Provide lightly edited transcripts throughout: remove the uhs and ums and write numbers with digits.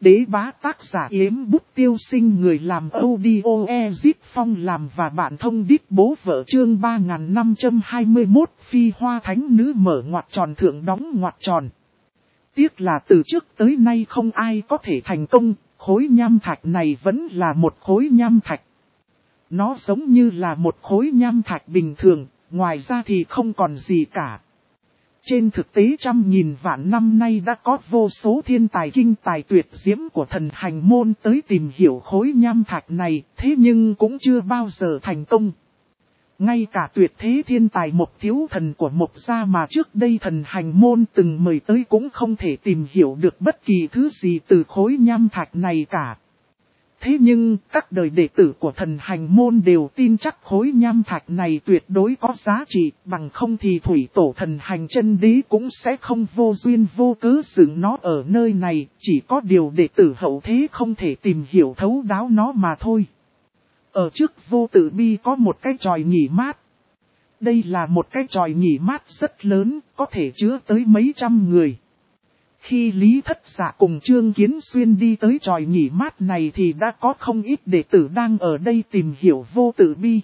Đế bá tác giả Yếm Bút Tiêu Sinh, người làm audio Ezip Phong làm và bạn thông đít bố vợ, chương 3521 phi hoa thánh nữ mở ngoặc tròn thượng đóng ngoặc tròn. Tiếc là từ trước tới nay không ai có thể thành công, khối nham thạch này vẫn là một khối nham thạch. Nó giống như là một khối nham thạch bình thường, ngoài ra thì không còn gì cả. Trên thực tế trăm nghìn vạn năm nay đã có vô số thiên tài kinh tài tuyệt diễm của thần hành môn tới tìm hiểu khối nham thạch này, thế nhưng cũng chưa bao giờ thành công. Ngay cả tuyệt thế thiên tài Mộc Thiếu Thần của Mộc gia mà trước đây thần hành môn từng mời tới cũng không thể tìm hiểu được bất kỳ thứ gì từ khối nham thạch này cả. Thế nhưng, các đời đệ tử của thần hành môn đều tin chắc khối nham thạch này tuyệt đối có giá trị, bằng không thì thủy tổ thần hành chân đế cũng sẽ không vô duyên vô cớ dựng nó ở nơi này, chỉ có điều đệ tử hậu thế không thể tìm hiểu thấu đáo nó mà thôi. Ở trước Vô Tự Bi có một cái chòi nghỉ mát. Đây là một cái chòi nghỉ mát rất lớn, có thể chứa tới mấy trăm người. Khi Lý Thất Dạ cùng Trương Kiến Xuyên đi tới chòi nghỉ mát này thì đã có không ít đệ tử đang ở đây tìm hiểu Vô Tự Bi.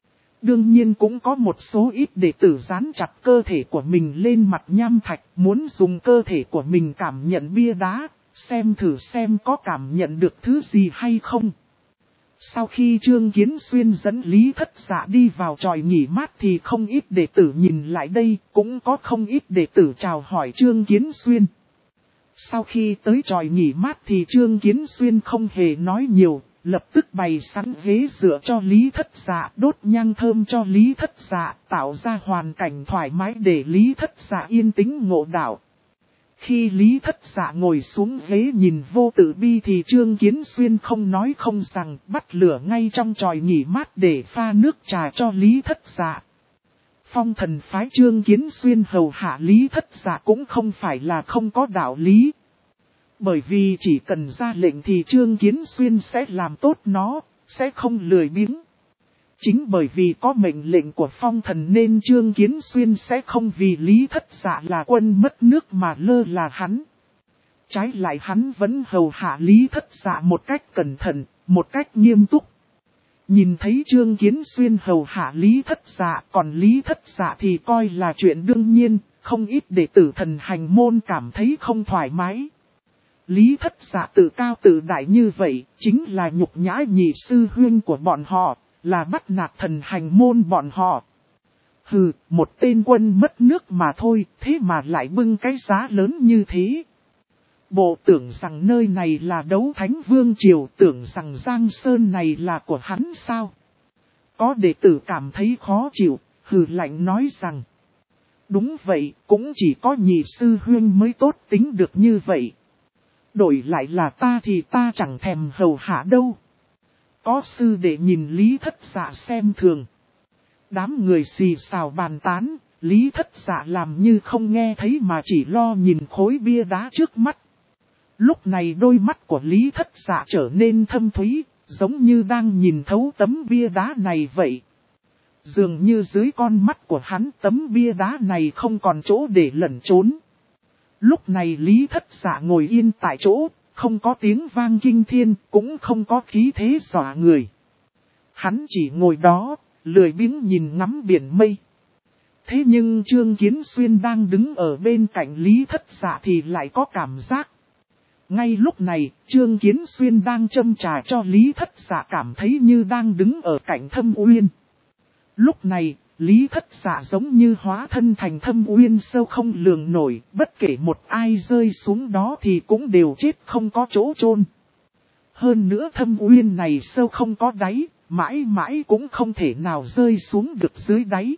Đương nhiên cũng có một số ít đệ tử dán chặt cơ thể của mình lên mặt nham thạch, muốn dùng cơ thể của mình cảm nhận bia đá, xem thử xem có cảm nhận được thứ gì hay không. Sau khi Trương Kiến Xuyên dẫn Lý Thất Dạ đi vào chòi nghỉ mát thì không ít đệ tử nhìn lại đây, cũng có không ít đệ tử chào hỏi Trương Kiến Xuyên. Sau khi tới chòi nghỉ mát thì Trương Kiến Xuyên không hề nói nhiều, lập tức bày sẵn ghế dựa cho Lý Thất Dạ, đốt nhang thơm cho Lý Thất Dạ, tạo ra hoàn cảnh thoải mái để Lý Thất Dạ yên tĩnh ngộ đạo. Khi Lý Thất Dạ ngồi xuống ghế nhìn Vô Tự Bi thì Trương Kiến Xuyên không nói không rằng, bắt lửa ngay trong chòi nghỉ mát để pha nước trà cho Lý Thất Dạ. Phong thần phái Trương Kiến Xuyên hầu hạ Lý Thất Dạ cũng không phải là không có đạo lý. Bởi vì chỉ cần ra lệnh thì Trương Kiến Xuyên sẽ làm tốt nó, sẽ không lười biếng. Chính bởi vì có mệnh lệnh của phong thần nên Trương Kiến Xuyên sẽ không vì Lý Thất Dạ là quân mất nước mà lơ là hắn. Trái lại hắn vẫn hầu hạ Lý Thất Dạ một cách cẩn thận, một cách nghiêm túc. Nhìn thấy Trương Kiến Xuyên hầu hạ Lý Thất Dạ, còn Lý Thất Dạ thì coi là chuyện đương nhiên, không ít đệ tử thần hành môn cảm thấy không thoải mái. Lý Thất Dạ tự cao tự đại như vậy, chính là nhục nhã nhị sư huynh của bọn họ, là bắt nạt thần hành môn bọn họ. Hừ, một tên quân mất nước mà thôi, thế mà lại bưng cái giá lớn như thế. Bộ tưởng rằng nơi này là Đấu Thánh Vương Triều, tưởng rằng Giang Sơn này là của hắn sao? Có đệ tử cảm thấy khó chịu, hừ lạnh nói rằng. Đúng vậy, cũng chỉ có nhị sư huynh mới tốt tính được như vậy. Đổi lại là ta thì ta chẳng thèm hầu hạ đâu. Có sư đệ nhìn Lý Thất Dạ xem thường. Đám người xì xào bàn tán, Lý Thất Dạ làm như không nghe thấy mà chỉ lo nhìn khối bia đá trước mắt. Lúc này đôi mắt của Lý Thất Dạ trở nên thâm thúy, giống như đang nhìn thấu tấm bia đá này vậy. Dường như dưới con mắt của hắn tấm bia đá này không còn chỗ để lẩn trốn. Lúc này Lý Thất Dạ ngồi yên tại chỗ, không có tiếng vang kinh thiên, cũng không có khí thế dọa người. Hắn chỉ ngồi đó, lười biếng nhìn ngắm biển mây. Thế nhưng Trương Kiến Xuyên đang đứng ở bên cạnh Lý Thất Dạ thì lại có cảm giác. Ngay lúc này, Trương Kiến Xuyên đang châm trà cho Lý Thất Dạ cảm thấy như đang đứng ở cạnh Thâm Uyên. Lúc này, Lý Thất Dạ giống như hóa thân thành Thâm Uyên sâu không lường nổi, bất kể một ai rơi xuống đó thì cũng đều chết không có chỗ chôn. Hơn nữa Thâm Uyên này sâu không có đáy, mãi mãi cũng không thể nào rơi xuống được dưới đáy.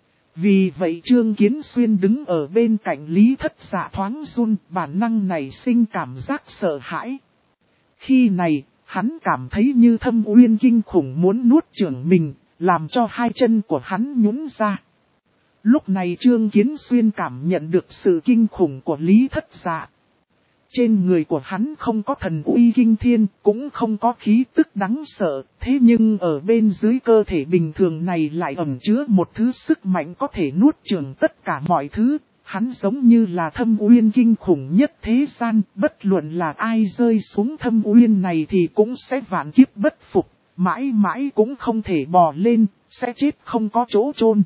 Vì vậy Trương Kiến Xuyên đứng ở bên cạnh Lý Thất Dạ thoáng run, bản năng này sinh cảm giác sợ hãi. Khi này, hắn cảm thấy như Thâm Uyên kinh khủng muốn nuốt chửng mình, làm cho hai chân của hắn nhũn ra. Lúc này Trương Kiến Xuyên cảm nhận được sự kinh khủng của Lý Thất Dạ. Trên người của hắn không có thần uy kinh thiên, cũng không có khí tức đáng sợ, thế nhưng ở bên dưới cơ thể bình thường này lại ẩn chứa một thứ sức mạnh có thể nuốt chửng tất cả mọi thứ, Hắn giống như là thâm uyên kinh khủng nhất thế gian, bất luận là ai rơi xuống thâm uyên này thì cũng sẽ vạn kiếp bất phục, mãi mãi cũng không thể bò lên, sẽ chết không có chỗ chôn.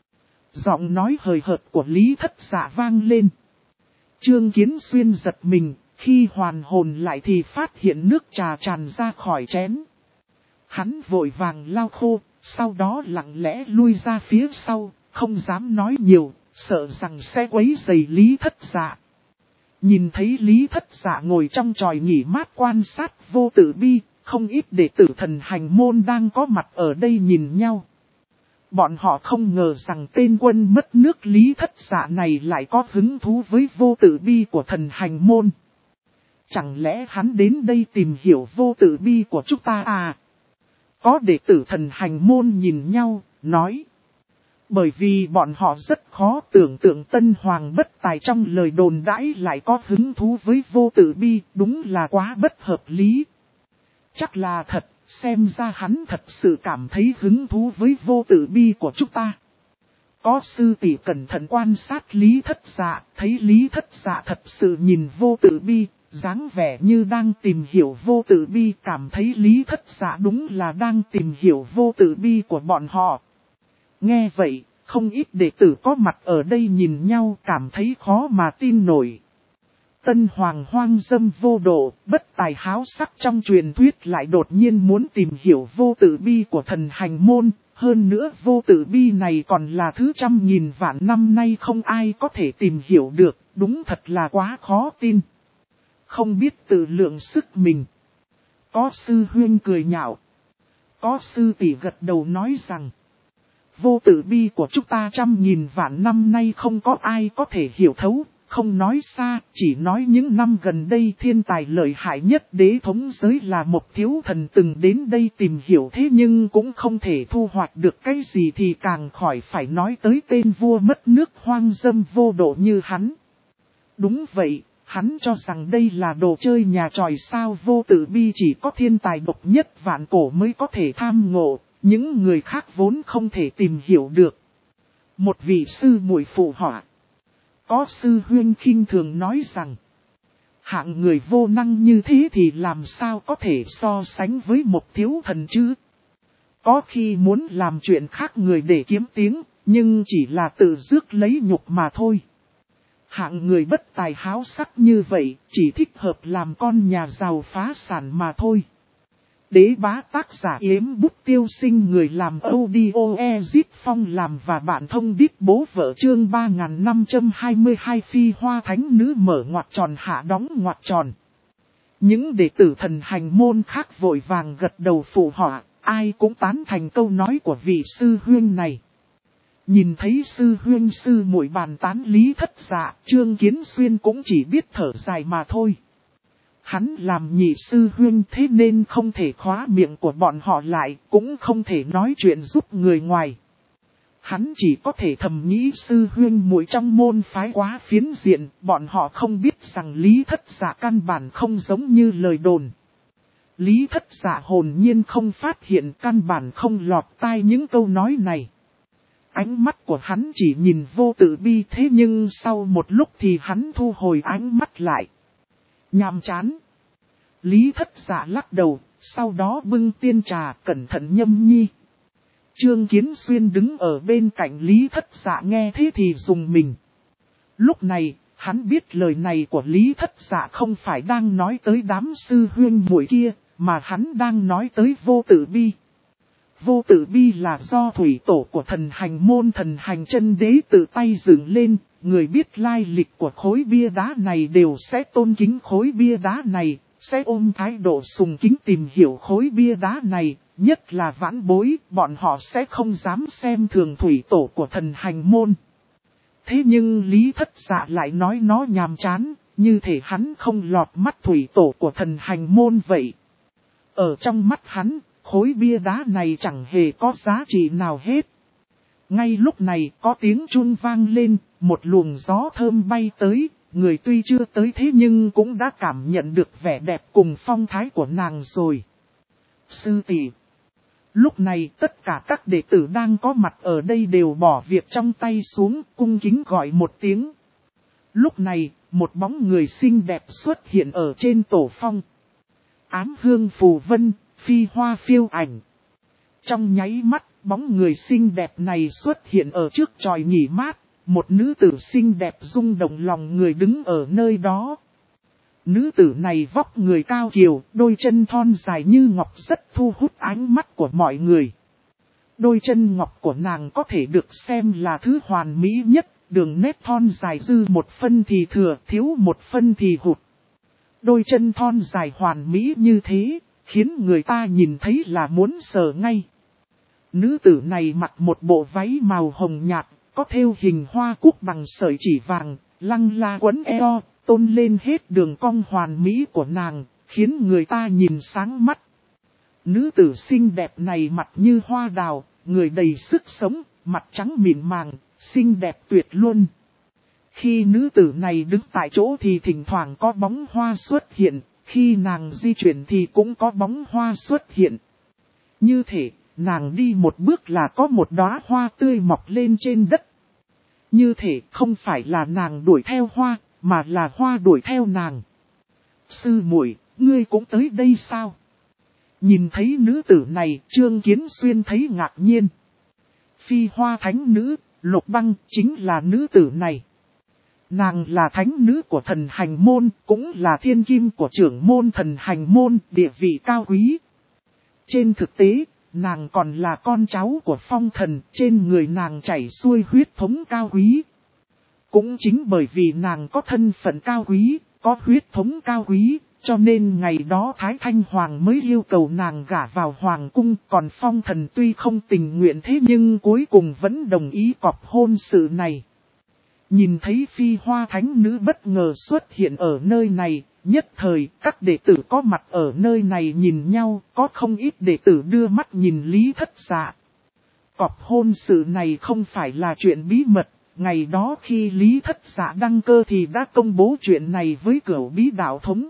Giọng nói hời hợt của Lý Thất Dạ vang lên. Trương Kiến Xuyên giật mình, khi hoàn hồn lại thì phát hiện nước trà tràn ra khỏi chén. Hắn vội vàng lau khô, sau đó lặng lẽ lui ra phía sau, không dám nói nhiều, sợ rằng sẽ quấy rầy Lý Thất Dạ. Nhìn thấy Lý Thất Dạ ngồi trong chòi nghỉ mát quan sát Vô Tử Bi, không ít đệ tử Thần Hành Môn đang có mặt ở đây nhìn nhau. Bọn họ không ngờ rằng tên quân mất nước Lý Thất Dạ này lại có hứng thú với Vô Tử Bi của Thần Hành Môn. Chẳng lẽ hắn đến đây tìm hiểu Vô Tử Bi của chúng ta à? Có đệ tử Thần Hành Môn nhìn nhau, nói. Bởi vì bọn họ rất khó tưởng tượng Tân Hoàng bất tài trong lời đồn đãi lại có hứng thú với Vô Tử Bi, đúng là quá bất hợp lý. Chắc là thật, xem ra hắn thật sự cảm thấy hứng thú với Vô Tử Bi của chúng ta. Có sư tỷ cẩn thận quan sát Lý Thất Dạ, thấy Lý Thất Dạ thật sự nhìn Vô Tử Bi, dáng vẻ như đang tìm hiểu Vô Tử Bi, cảm thấy Lý Thất Dạ đúng là đang tìm hiểu Vô Tử Bi của bọn họ. Nghe vậy, không ít đệ tử có mặt ở đây nhìn nhau cảm thấy khó mà tin nổi. Tân Hoàng hoang dâm vô độ, bất tài háo sắc trong truyền thuyết lại đột nhiên muốn tìm hiểu Vô Tử Bi của Thần Hành Môn. Hơn nữa Vô Tử Bi này còn là thứ trăm nghìn vạn năm nay không ai có thể tìm hiểu được, đúng thật là quá khó tin. Không biết tự lượng sức mình. Có sư huynh cười nhạo. Có sư tỷ gật đầu nói rằng. Vô Tử Bi của chúng ta trăm nghìn vạn năm nay không có ai có thể hiểu thấu, không nói xa, chỉ nói những năm gần đây thiên tài lợi hại nhất đế thống giới là một thiếu thần từng đến đây tìm hiểu thế nhưng cũng không thể thu hoạch được cái gì thì càng khỏi phải nói tới tên vua mất nước hoang dâm vô độ như hắn. Đúng vậy, hắn cho rằng đây là đồ chơi nhà tròi sao. Vô Tử Bi chỉ có thiên tài độc nhất vạn cổ mới có thể tham ngộ. Những người khác vốn không thể tìm hiểu được. Một vị sư muội phụ họa. Có sư huynh khinh thường nói rằng. Hạng người vô năng như thế thì làm sao có thể so sánh với một thiếu thần chứ. Có khi muốn làm chuyện khác người để kiếm tiếng, nhưng chỉ là tự rước lấy nhục mà thôi. Hạng người bất tài háo sắc như vậy, chỉ thích hợp làm con nhà giàu phá sản mà thôi. Đế bá tác giả Yếm Bút Tiêu Sinh, người làm audio Ezit Phong làm và bạn thông đít bố vợ. Chương 3522 Phi Hoa Thánh Nữ mở ngoặc tròn hạ đóng ngoặc tròn. Những đệ tử Thần Hành Môn khác vội vàng gật đầu phụ họa, ai cũng tán thành câu nói của vị sư huynh này. Nhìn thấy sư huynh sư muội bàn tán Lý Thất Dạ, Trương Kiến Xuyên cũng chỉ biết thở dài mà thôi. Hắn làm nhị sư huynh thế nên không thể khóa miệng của bọn họ lại, cũng không thể nói chuyện giúp người ngoài. Hắn chỉ có thể thầm nghĩ sư huynh muội trong môn phái quá phiến diện, bọn họ không biết rằng Lý Thất Dạ căn bản không giống như lời đồn. Lý Thất Dạ hồn nhiên không phát hiện, căn bản không lọt tai những câu nói này. Ánh mắt của hắn chỉ nhìn Vô Tử Bi, thế nhưng sau một lúc thì hắn thu hồi ánh mắt lại. Nhàm chán. Lý Thất Dạ lắc đầu, sau đó bưng tiên trà cẩn thận nhâm nhi. Trương Kiến Xuyên đứng ở bên cạnh Lý Thất Dạ nghe thế thì rùng mình. Lúc này, hắn biết lời này của Lý Thất Dạ không phải đang nói tới đám sư huynh muội kia, mà hắn đang nói tới Vô Tử Bi. Vô Tử Bi là do thủy tổ của Thần Hành Môn Thần Hành Chân Đế tự tay dựng lên, người biết lai lịch của khối bia đá này đều sẽ tôn kính khối bia đá này, sẽ ôm thái độ sùng kính tìm hiểu khối bia đá này, nhất là vãn bối, bọn họ sẽ không dám xem thường thủy tổ của Thần Hành Môn. Thế nhưng Lý Thất Dạ lại nói nó nhàm chán, như thể hắn không lọt mắt thủy tổ của Thần Hành Môn vậy. Ở trong mắt hắn, khối bia đá này chẳng hề có giá trị nào hết. Ngay lúc này có tiếng chun vang lên, một luồng gió thơm bay tới, người tuy chưa tới thế nhưng cũng đã cảm nhận được vẻ đẹp cùng phong thái của nàng rồi. Sư tỷ. Lúc này tất cả các đệ tử đang có mặt ở đây đều bỏ việc trong tay xuống, cung kính gọi một tiếng. Lúc này, một bóng người xinh đẹp xuất hiện ở trên tổ phong. Ám hương phù vân, phi hoa phiêu ảnh. Trong nháy mắt, bóng người xinh đẹp này xuất hiện ở trước chòi nghỉ mát. Một nữ tử xinh đẹp rung động lòng người đứng ở nơi đó. Nữ tử này vóc người cao kiều, đôi chân thon dài như ngọc rất thu hút ánh mắt của mọi người. Đôi chân ngọc của nàng có thể được xem là thứ hoàn mỹ nhất, đường nét thon dài dư một phân thì thừa, thiếu một phân thì hụt. Đôi chân thon dài hoàn mỹ như thế, khiến người ta nhìn thấy là muốn sờ ngay. Nữ tử này mặc một bộ váy màu hồng nhạt, có thêu hình hoa cúc bằng sợi chỉ vàng, lăng la quấn eo, tôn lên hết đường cong hoàn mỹ của nàng, khiến người ta nhìn sáng mắt. Nữ tử xinh đẹp này mặt như hoa đào, người đầy sức sống, mặt trắng mịn màng, xinh đẹp tuyệt luôn. Khi nữ tử này đứng tại chỗ thì thỉnh thoảng có bóng hoa xuất hiện, khi nàng di chuyển thì cũng có bóng hoa xuất hiện. Như thể, nàng đi một bước là có một đóa hoa tươi mọc lên trên đất. Như thể không phải là nàng đuổi theo hoa, mà là hoa đuổi theo nàng. Sư muội, ngươi cũng tới đây sao? Nhìn thấy nữ tử này, Trương Kiến Xuyên thấy ngạc nhiên. Phi hoa thánh nữ, Lục Băng chính là nữ tử này. Nàng là thánh nữ của thần hành môn, cũng là thiên kim của trưởng môn thần hành môn, địa vị cao quý. Trên thực tế, nàng còn là con cháu của phong thần, trên người nàng chảy xuôi huyết thống cao quý. Cũng chính bởi vì nàng có thân phận cao quý, có huyết thống cao quý, cho nên ngày đó Thái Thanh Hoàng mới yêu cầu nàng gả vào Hoàng cung. Còn phong thần tuy không tình nguyện thế nhưng cuối cùng vẫn đồng ý cọp hôn sự này. Nhìn thấy phi hoa thánh nữ bất ngờ xuất hiện ở nơi này, nhất thời các đệ tử có mặt ở nơi này nhìn nhau, có không ít đệ tử đưa mắt nhìn Lý Thất Dạ. Cọp hôn sự này không phải là chuyện bí mật, ngày đó khi Lý Thất Dạ đăng cơ thì đã công bố chuyện này với Cửu Bí Đạo Thống.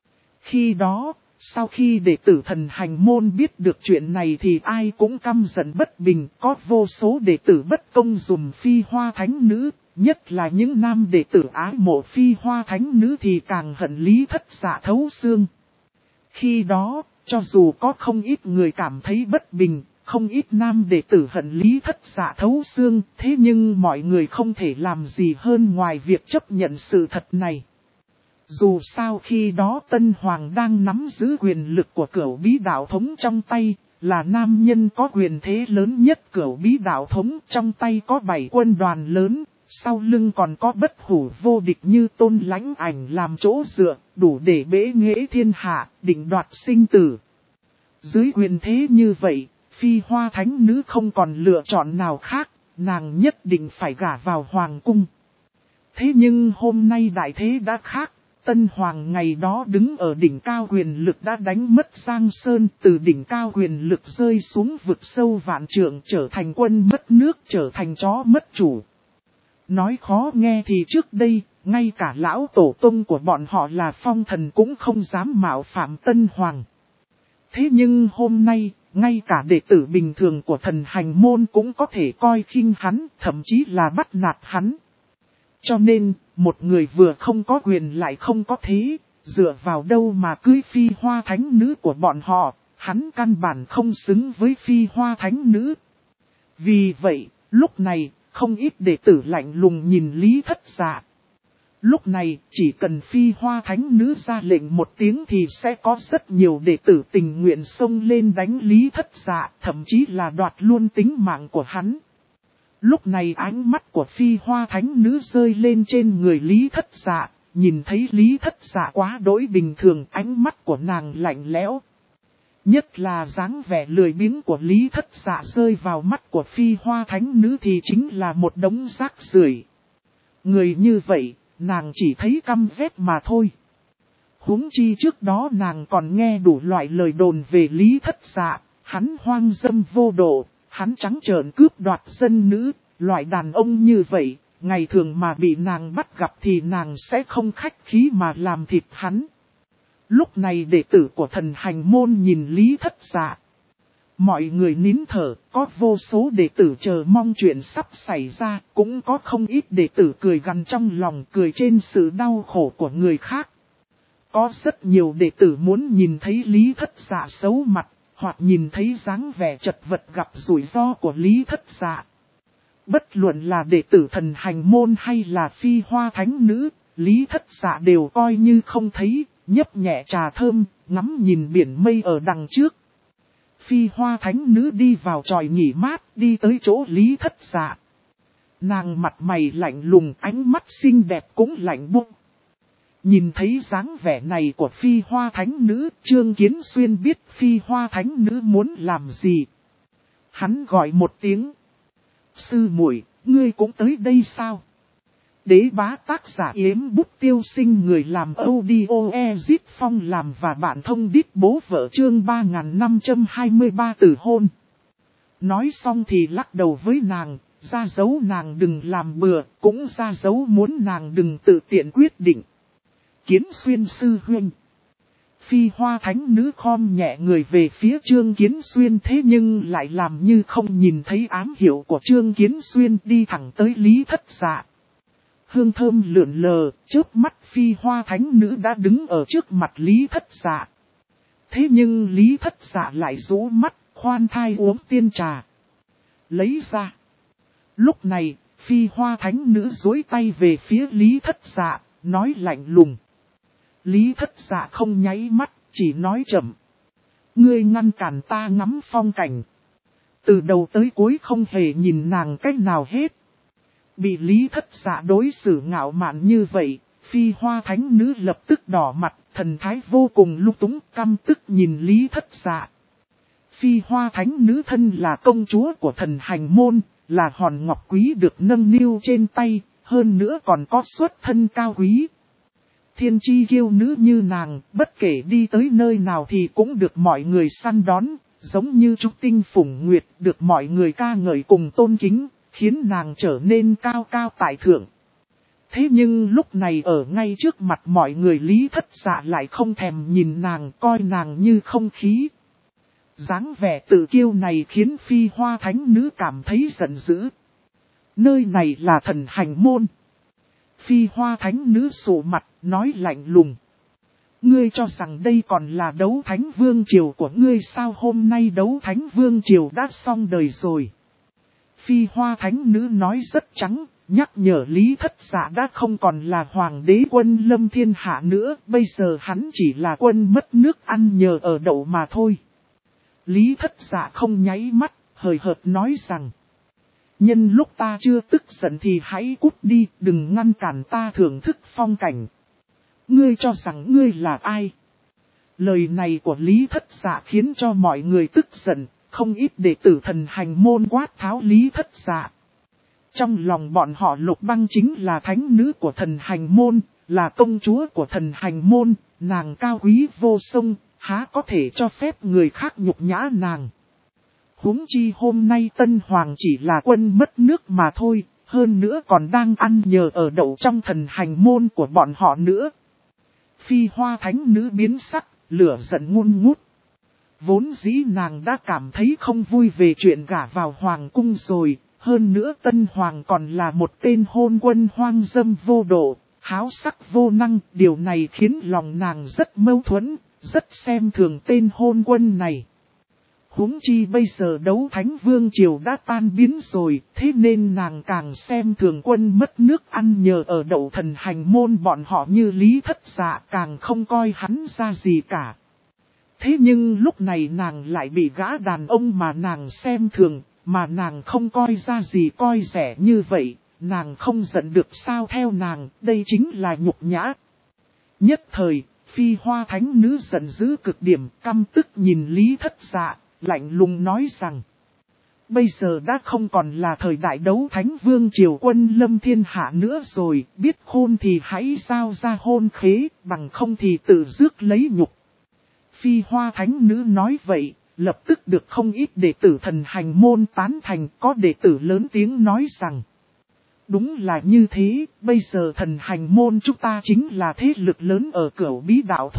Khi đó, sau khi đệ tử thần hành môn biết được chuyện này thì ai cũng căm giận bất bình, có vô số đệ tử bất công dùm phi hoa thánh nữ. Nhất là những nam đệ tử ái mộ phi hoa thánh nữ thì càng hận Lý Thất Dạ thấu xương. Khi đó, cho dù có không ít người cảm thấy bất bình, không ít nam đệ tử hận Lý Thất Dạ thấu xương, thế nhưng mọi người không thể làm gì hơn ngoài việc chấp nhận sự thật này. Dù sao khi đó Tân Hoàng đang nắm giữ quyền lực của Cửu Bí Đạo Thống trong tay, là nam nhân có quyền thế lớn nhất Cửu Bí Đạo Thống, trong tay có 7 quân đoàn lớn. Sau lưng còn có bất hủ vô địch như Tôn Lãnh Ảnh làm chỗ dựa, đủ để bế nghệ thiên hạ, định đoạt sinh tử. Dưới quyền thế như vậy, phi hoa thánh nữ không còn lựa chọn nào khác, nàng nhất định phải gả vào hoàng cung. Thế nhưng hôm nay đại thế đã khác, Tân Hoàng ngày đó đứng ở đỉnh cao quyền lực đã đánh mất Giang Sơn, từ đỉnh cao quyền lực rơi xuống vực sâu vạn trượng, trở thành quân mất nước, trở thành chó mất chủ. Nói khó nghe thì trước đây, ngay cả lão tổ tông của bọn họ là phong thần cũng không dám mạo phạm Tân Hoàng. Thế nhưng hôm nay, ngay cả đệ tử bình thường của thần hành môn cũng có thể coi khinh hắn, thậm chí là bắt nạt hắn. Cho nên, một người vừa không có quyền lại không có thế, dựa vào đâu mà cưới phi hoa thánh nữ của bọn họ, hắn căn bản không xứng với phi hoa thánh nữ. Vì vậy, lúc này, không ít đệ tử lạnh lùng nhìn Lý Thất Dạ. Lúc này, chỉ cần phi hoa thánh nữ ra lệnh một tiếng thì sẽ có rất nhiều đệ tử tình nguyện xông lên đánh Lý Thất Dạ, thậm chí là đoạt luôn tính mạng của hắn. Lúc này ánh mắt của phi hoa thánh nữ rơi lên trên người Lý Thất Dạ, nhìn thấy Lý Thất Dạ quá đỗi bình thường, ánh mắt của nàng lạnh lẽo. Nhất là dáng vẻ lười biếng của Lý Thất Dạ rơi vào mắt của phi hoa thánh nữ thì chính là một đống rác rưởi. Người như vậy, nàng chỉ thấy căm ghét mà thôi. Huống chi trước đó nàng còn nghe đủ loại lời đồn về Lý Thất Dạ, hắn hoang dâm vô độ, hắn trắng trợn cướp đoạt dân nữ, loại đàn ông như vậy, ngày thường mà bị nàng bắt gặp thì nàng sẽ không khách khí mà làm thịt hắn. Lúc này đệ tử của thần hành môn nhìn Lý Thất Dạ. Mọi người nín thở, có vô số đệ tử chờ mong chuyện sắp xảy ra, cũng có không ít đệ tử cười gằn trong lòng, cười trên sự đau khổ của người khác. Có rất nhiều đệ tử muốn nhìn thấy Lý Thất Dạ xấu mặt, hoặc nhìn thấy dáng vẻ chật vật gặp rủi ro của Lý Thất Dạ. Bất luận là đệ tử thần hành môn hay là phi hoa thánh nữ, Lý Thất Dạ đều coi như không thấy, nhấp nhẹ trà thơm, ngắm nhìn biển mây ở đằng trước. Phi hoa thánh nữ đi vào tròi nghỉ mát, đi tới chỗ Lý Thất Dạ. Nàng mặt mày lạnh lùng, ánh mắt xinh đẹp cũng lạnh buông. Nhìn thấy dáng vẻ này của phi hoa thánh nữ, Trương Kiến Xuyên biết phi hoa thánh nữ muốn làm gì. Hắn gọi một tiếng. Sư muội, ngươi cũng tới đây sao? Đế bá tác giả Yếm Bút Tiêu Sinh, người làm audio Ezit Phong làm và bạn thông đít bố vợ, chương 3523 từ hôn. Nói xong thì lắc đầu với nàng, ra dấu nàng đừng làm bừa, cũng ra dấu muốn nàng đừng tự tiện quyết định. Kiến Xuyên sư huynh. Phi hoa thánh nữ khom nhẹ người về phía Trương Kiến Xuyên, thế nhưng lại làm như không nhìn thấy ám hiệu của Trương Kiến Xuyên, đi thẳng tới Lý Thất Dạ. Hương thơm lượn lờ, chớp mắt phi hoa thánh nữ đã đứng ở trước mặt Lý Thất Dạ. Thế nhưng Lý Thất Dạ lại rũ mắt, khoan thai uống tiên trà. Lấy ra. Lúc này, phi hoa thánh nữ duỗi tay về phía Lý Thất Dạ, nói lạnh lùng. Lý Thất Dạ không nháy mắt, chỉ nói chậm. Ngươi ngăn cản ta ngắm phong cảnh. Từ đầu tới cuối không hề nhìn nàng cách nào hết. Bị Lý Thất Dạ đối xử ngạo mạn như vậy, phi hoa thánh nữ lập tức đỏ mặt, thần thái vô cùng lung túng, căm tức nhìn Lý Thất Dạ. Phi hoa thánh nữ thân là công chúa của thần hành môn, là hòn ngọc quý được nâng niu trên tay, hơn nữa còn có xuất thân cao quý. Thiên chi kiêu nữ như nàng, bất kể đi tới nơi nào thì cũng được mọi người săn đón, giống như trúc tinh phủng nguyệt, được mọi người ca ngợi cùng tôn kính, khiến nàng trở nên cao cao tại thượng. Thế nhưng lúc này ở ngay trước mặt mọi người, Lý Thất Dạ lại không thèm nhìn nàng, coi nàng như không khí. Dáng vẻ tự kiêu này khiến phi hoa thánh nữ cảm thấy giận dữ. Nơi này là thần hành môn. Phi hoa thánh nữ sụ mặt, nói lạnh lùng. Ngươi cho rằng đây còn là đấu thánh vương triều của ngươi sao? Hôm nay đấu thánh vương triều đã xong đời rồi. Phi hoa thánh nữ nói rất trắng, nhắc nhở Lý Thất Dạ đã không còn là hoàng đế quân lâm thiên hạ nữa, bây giờ hắn chỉ là quân mất nước ăn nhờ ở đậu mà thôi. Lý Thất Dạ không nháy mắt, hời hợt nói rằng. Nhân lúc ta chưa tức giận thì hãy cút đi, đừng ngăn cản ta thưởng thức phong cảnh. Ngươi cho rằng ngươi là ai? Lời này của Lý Thất Dạ khiến cho mọi người tức giận, không ít đệ tử thần hành môn quát tháo Lý Thất Dạ. Trong lòng bọn họ Lục Băng chính là thánh nữ của thần hành môn, là công chúa của thần hành môn, nàng cao quý vô song, há có thể cho phép người khác nhục nhã nàng. Huống chi hôm nay Tân Hoàng chỉ là quân mất nước mà thôi, hơn nữa còn đang ăn nhờ ở đậu trong thần hành môn của bọn họ nữa. Phi hoa thánh nữ biến sắc, lửa giận ngun ngút. Vốn dĩ nàng đã cảm thấy không vui về chuyện gả vào hoàng cung rồi, hơn nữa Tân Hoàng còn là một tên hôn quân hoang dâm vô độ, háo sắc vô năng, điều này khiến lòng nàng rất mâu thuẫn, rất xem thường tên hôn quân này. Huống chi bây giờ đấu thánh vương triều đã tan biến rồi, thế nên nàng càng xem thường quân mất nước ăn nhờ ở đậu thần hành môn bọn họ như Lý Thất Dạ, càng không coi hắn ra gì cả. Thế nhưng lúc này nàng lại bị gã đàn ông mà nàng xem thường, mà nàng không coi ra gì coi rẻ như vậy, nàng không giận được sao? Theo nàng, đây chính là nhục nhã. Nhất thời, phi hoa thánh nữ giận dữ cực điểm, căm tức nhìn Lý Thất Dạ, lạnh lùng nói rằng. Bây giờ đã không còn là thời đại đấu thánh vương triều quân lâm thiên hạ nữa rồi, biết khôn thì hãy giao ra hôn khế, bằng không thì tự rước lấy nhục. Phi hoa thánh nữ nói vậy, lập tức được không ít đệ tử thần hành môn tán thành, có đệ tử lớn tiếng nói rằng. Đúng là như thế, bây giờ thần hành môn chúng ta chính là thế lực lớn ở Cửu Bí đạo thống,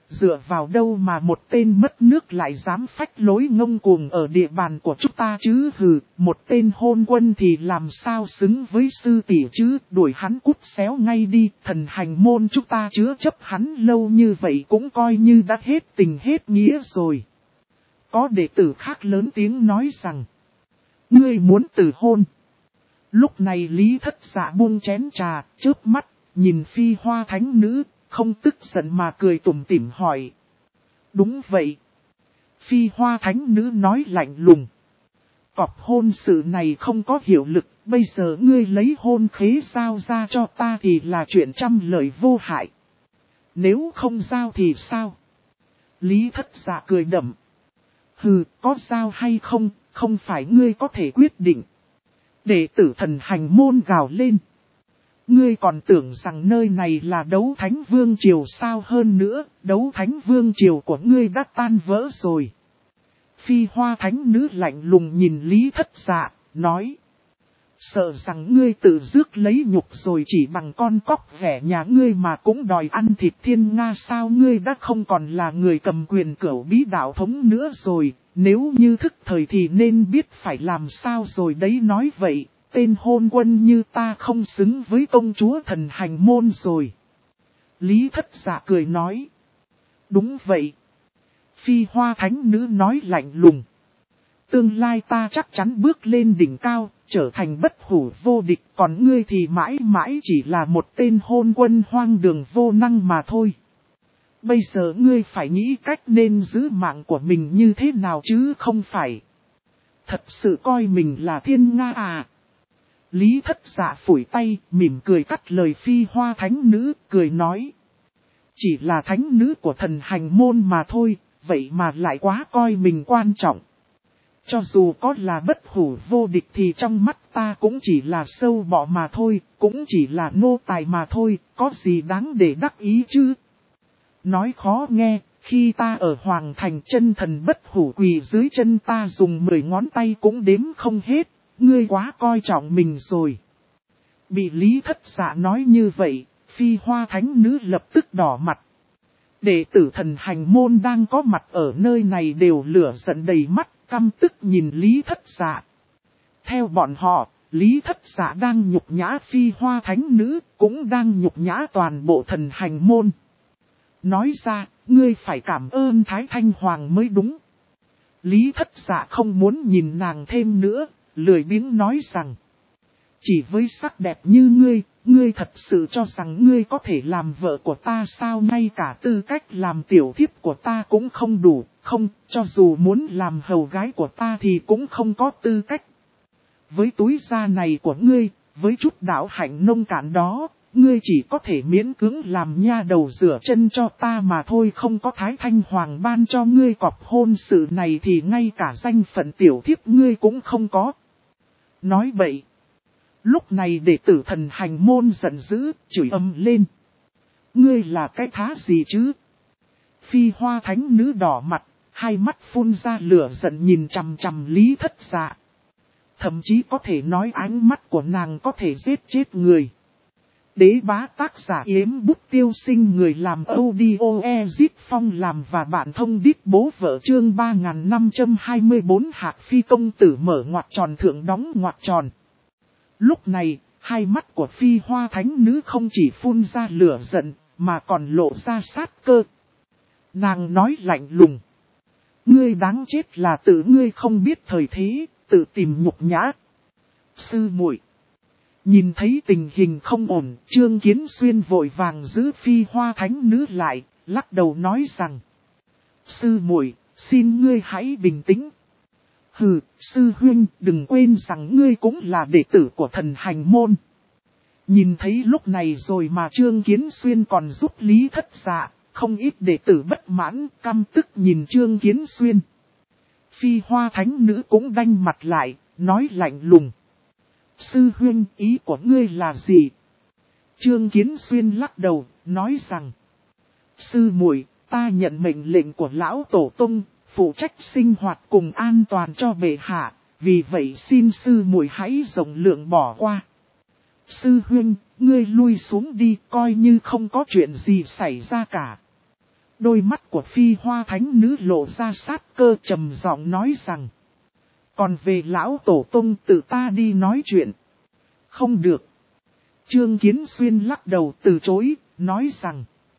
Dựa vào đâu mà một tên mất nước lại dám phách lối ngông cuồng ở địa bàn của chúng ta chứ hừ, một tên hôn quân thì làm sao xứng với sư tỷ chứ, đuổi hắn cút xéo ngay đi, thần hành môn chúng ta chứa chấp hắn lâu như vậy cũng coi như đã hết tình hết nghĩa rồi. Có đệ tử khác lớn tiếng nói rằng, ngươi muốn từ hôn. Lúc này Lý Thất Dạ buông chén trà, chớp mắt, nhìn Phi Hoa thánh nữ, không tức giận mà cười tủm tỉm hỏi. Đúng vậy. Phi Hoa thánh nữ nói lạnh lùng. Cọp hôn sự này không có hiệu lực, bây giờ ngươi lấy hôn khế giao ra cho ta thì là chuyện trăm lợi vô hại. Nếu không giao thì sao? Lý Thất Dạ cười đậm. Hừ, có giao hay không, không phải ngươi có thể quyết định. Đệ tử thần hành môn gào lên. Ngươi còn tưởng rằng nơi này là đấu thánh vương triều sao, hơn nữa, đấu thánh vương triều của ngươi đã tan vỡ rồi. Phi Hoa thánh nữ lạnh lùng nhìn Lý Thất Dạ, nói. Sợ rằng ngươi tự rước lấy nhục rồi, chỉ bằng con cóc ghẻ nhà ngươi mà cũng đòi ăn thịt thiên nga sao, ngươi đã không còn là người cầm quyền cửu bí đạo thống nữa rồi, nếu như thức thời thì nên biết phải làm sao rồi đấy. Nói vậy, tên hôn quân như ta không xứng với công chúa thần hành môn rồi. Lý Thất Dạ cười nói. Đúng vậy. Phi Hoa thánh nữ nói lạnh lùng. Tương lai ta chắc chắn bước lên đỉnh cao, trở thành bất hủ vô địch, còn ngươi thì mãi mãi chỉ là một tên hôn quân hoang đường vô năng mà thôi. Bây giờ ngươi phải nghĩ cách nên giữ mạng của mình như thế nào chứ không phải. Thật sự coi mình là thiên nga à. Lý Thất Dạ phủi tay, mỉm cười cắt lời Phi Hoa thánh nữ, cười nói. Chỉ là thánh nữ của thần hành môn mà thôi, vậy mà lại quá coi mình quan trọng. Cho dù có là bất hủ vô địch thì trong mắt ta cũng chỉ là sâu bọ mà thôi, cũng chỉ là nô tài mà thôi, có gì đáng để đắc ý chứ. Nói khó nghe, khi ta ở Hoàng Thành chân thần bất hủ quỳ dưới chân ta dùng 10 ngón tay cũng đếm không hết, ngươi quá coi trọng mình rồi. Bị Lý Thất Dạ nói như vậy, Phi Hoa thánh nữ lập tức đỏ mặt. Đệ tử thần hành môn đang có mặt ở nơi này đều lửa giận đầy mắt, căm tức nhìn Lý Thất Dạ. Theo bọn họ, Lý Thất Dạ đang nhục nhã Phi Hoa thánh nữ, cũng đang nhục nhã toàn bộ thần hành môn. Nói ra, ngươi phải cảm ơn Thái Thanh Hoàng mới đúng. Lý Thất Dạ không muốn nhìn nàng thêm nữa, lười biếng nói rằng. Chỉ với sắc đẹp như ngươi thật sự cho rằng ngươi có thể làm vợ của ta sao, ngay cả tư cách làm tiểu thiếp của ta cũng không đủ, không, cho dù muốn làm hầu gái của ta thì cũng không có tư cách. Với túi da này của ngươi, với chút đạo hạnh nông cạn đó, ngươi chỉ có thể miễn cưỡng làm nha đầu rửa chân cho ta mà thôi, không có Thái Thanh Hoàng ban cho ngươi cọp hôn sự này thì ngay cả danh phận tiểu thiếp ngươi cũng không có. Nói bậy. Lúc này đệ tử thần hành môn giận dữ, chửi ầm lên. Ngươi là cái thá gì chứ? Phi Hoa thánh nữ đỏ mặt, hai mắt phun ra lửa giận nhìn chằm chằm Lý Thất Dạ. Thậm chí có thể nói ánh mắt của nàng có thể giết chết người. Đế bá tác giả Yếm Bút Tiêu Sinh, người làm audio Ezit Phong làm và bạn thông đít bố vợ, chương 3524 Hạc Phi công tử mở ngoặc tròn thượng đóng ngoặc tròn. Lúc này, hai mắt của Phi Hoa thánh nữ không chỉ phun ra lửa giận, mà còn lộ ra sát cơ. Nàng nói lạnh lùng. Ngươi đáng chết là tự ngươi không biết thời thế, tự tìm nhục nhã. Sư muội. Nhìn thấy tình hình không ổn, Trương Kiến Xuyên vội vàng giữ Phi Hoa thánh nữ lại, lắc đầu nói rằng. Sư muội, xin ngươi hãy bình tĩnh. Hừ, sư huynh, đừng quên rằng ngươi cũng là đệ tử của thần hành môn. Nhìn thấy lúc này rồi mà Trương Kiến Xuyên còn giúp Lý Thất Dạ, không ít đệ tử bất mãn, căm tức nhìn Trương Kiến Xuyên. Phi Hoa thánh nữ cũng đanh mặt lại, nói lạnh lùng. Sư huynh, ý của ngươi là gì? Trương Kiến Xuyên lắc đầu, nói rằng. Sư muội, ta nhận mệnh lệnh của lão tổ tông, phụ trách sinh hoạt cùng an toàn cho bệ hạ, vì vậy xin sư muội hãy rộng lượng bỏ qua. Sư huynh, ngươi lui xuống đi, coi như không có chuyện gì xảy ra cả. Đôi mắt của Phi Hoa Thánh Nữ lộ ra sát cơ, trầm giọng nói rằng. Còn về lão tổ tông tự ta đi nói chuyện. Không được. Trương Kiến Xuyên lắc đầu từ chối, nói rằng.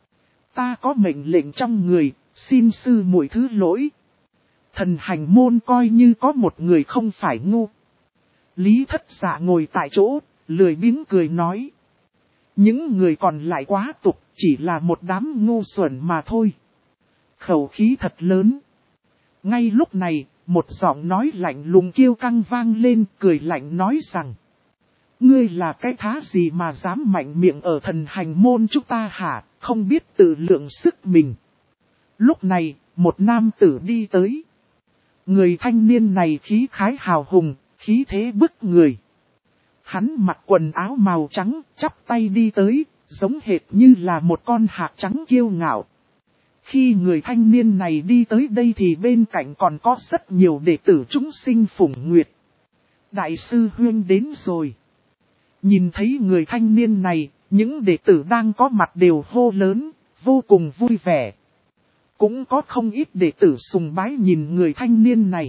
Ta có mệnh lệnh trong người, xin sư muội thứ lỗi. Thần hành môn coi như có một người không phải ngu. Lý Thất Dạ ngồi tại chỗ, lười biếng cười nói. Những người còn lại quá tục, chỉ là một đám ngu xuẩn mà thôi. Khẩu khí thật lớn. Ngay lúc này, một giọng nói lạnh lùng kiêu căng vang lên, cười lạnh nói rằng. Ngươi là cái thá gì mà dám mạnh miệng ở thần hành môn chúng ta hả, không biết tự lượng sức mình. Lúc này, một nam tử đi tới. Người thanh niên này khí khái hào hùng, khí thế bức người. Hắn mặc quần áo màu trắng, chắp tay đi tới, giống hệt như là một con hạc trắng kiêu ngạo. Khi người thanh niên này đi tới đây thì bên cạnh còn có rất nhiều đệ tử chúng sinh phụng nguyệt. Đại sư Huyên đến rồi. Nhìn thấy người thanh niên này, những đệ tử đang có mặt đều hô lớn, vô cùng vui vẻ. Cũng có không ít đệ tử sùng bái nhìn người thanh niên này.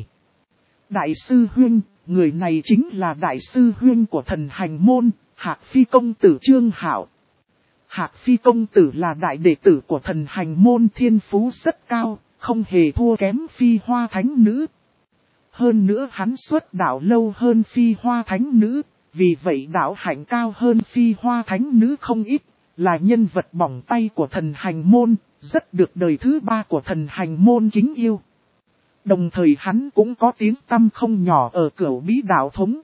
Đại sư Huyên, người này chính là đại sư Huyên của thần hành môn, Hạc Phi công tử Trương Hạo. Hạc Phi công tử là đại đệ tử của thần hành môn, thiên phú rất cao, không hề thua kém Phi Hoa Thánh Nữ. Hơn nữa hắn xuất đạo lâu hơn Phi Hoa Thánh Nữ, vì vậy đạo hạnh cao hơn Phi Hoa Thánh Nữ không ít, là nhân vật bỏng tay của thần hành môn, rất được đời thứ ba của thần hành môn kính yêu. Đồng thời hắn cũng có tiếng tăm không nhỏ ở Cửu Bí đạo thống.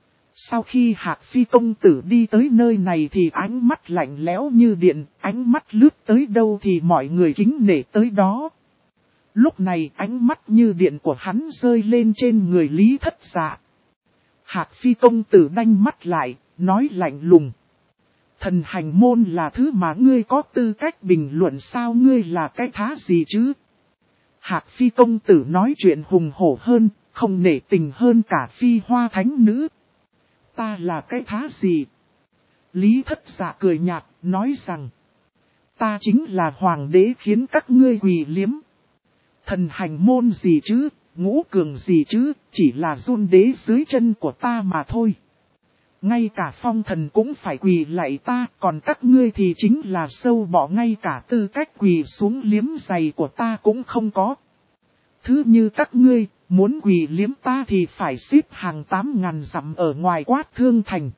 Sau khi Hạc Phi công tử đi tới nơi này thì ánh mắt lạnh lẽo như điện, ánh mắt lướt tới đâu thì mọi người kính nể tới đó. Lúc này ánh mắt như điện của hắn rơi lên trên người Lý Thất Dạ. Hạc Phi công tử đanh mắt lại, nói lạnh lùng. Thần hành môn là thứ mà ngươi có tư cách bình luận sao, ngươi là cái thá gì chứ? Hạc Phi công tử nói chuyện hùng hổ hơn, không nể tình hơn cả Phi Hoa Thánh Nữ. Ta là cái thá gì? Lý Thất Dạ cười nhạt, nói rằng. Ta chính là hoàng đế khiến các ngươi quỳ liếm. Thần hành môn gì chứ, ngũ cường gì chứ, chỉ là run đế dưới chân của ta mà thôi. Ngay cả phong thần cũng phải quỳ lạy ta, còn các ngươi thì chính là sâu bọ, ngay cả tư cách quỳ xuống liếm giày của ta cũng không có. Thứ như các ngươi, muốn quỳ liếm ta thì phải xếp hàng 8.000 dặm ở ngoài Quát Thương Thành.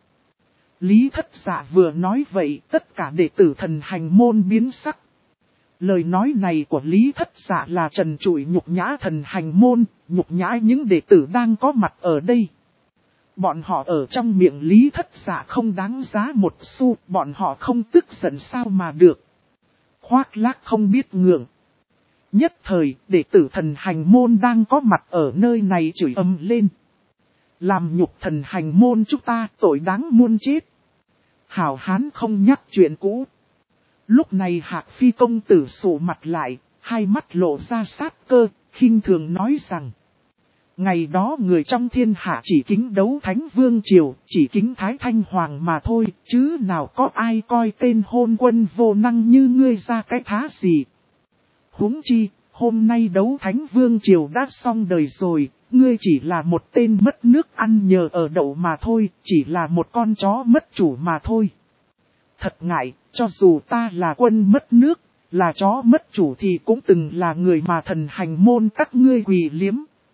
Lý Thất Dạ vừa nói vậy, tất cả đệ tử thần hành môn biến sắc. Lời nói này của Lý Thất Dạ là trần trụi nhục nhã thần hành môn, nhục nhã những đệ tử đang có mặt ở đây. Bọn họ ở trong miệng Lý Thất Dạ không đáng giá một xu, bọn họ không tức giận sao mà được. Khoác lác không biết ngượng. Nhất thời, đệ tử thần hành môn đang có mặt ở nơi này chửi ầm lên. Làm nhục thần hành môn chúng ta, tội đáng muôn chết. Hảo hán không nhắc chuyện cũ. Lúc này Hạc Phi công tử sụ mặt lại, hai mắt lộ ra sát cơ, khinh thường nói rằng. Ngày đó người trong thiên hạ chỉ kính đấu Thánh Vương Triều, chỉ kính Thái Thanh Hoàng mà thôi, chứ nào có ai coi tên hôn quân vô năng như ngươi ra cái thá gì. Huống chi, hôm nay đấu Thánh Vương Triều đã xong đời rồi, ngươi chỉ là một tên mất nước ăn nhờ ở đậu mà thôi, chỉ là một con chó mất chủ mà thôi. Thật ngại, cho dù ta là quân mất nước, là chó mất chủ thì cũng từng là người mà thần hành môn các ngươi quỳ liếm.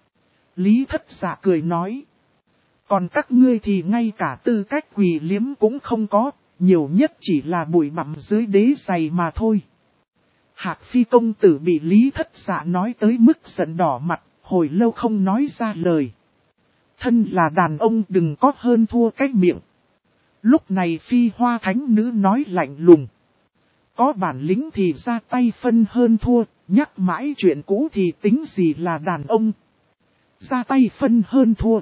Lý Thất Dạ cười nói. Còn các ngươi thì ngay cả tư cách quỳ liếm cũng không có, nhiều nhất chỉ là bụi bặm dưới đế giày mà thôi. Hạc Phi công tử bị Lý Thất Dạ nói tới mức giận đỏ mặt, hồi lâu không nói ra lời. Thân là đàn ông đừng có hơn thua cái miệng. Lúc này Phi Hoa Thánh Nữ nói lạnh lùng. Có bản lĩnh thì ra tay phân hơn thua, nhắc mãi chuyện cũ thì tính gì là đàn ông. Ra tay phân hơn thua.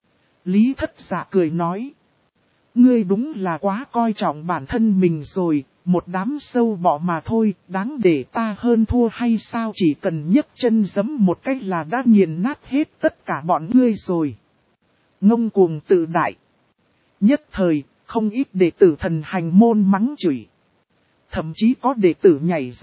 Lý Thất Dạ cười nói. Ngươi đúng là quá coi trọng bản thân mình rồi, một đám sâu bọ mà thôi, đáng để ta hơn thua hay sao, chỉ cần nhấc chân giẫm một cái là đã nghiền nát hết tất cả bọn ngươi rồi. Ngông cuồng tự đại. Nhất thời, không ít đệ tử thần hành môn mắng chửi. Thậm chí có đệ tử nhảy ra,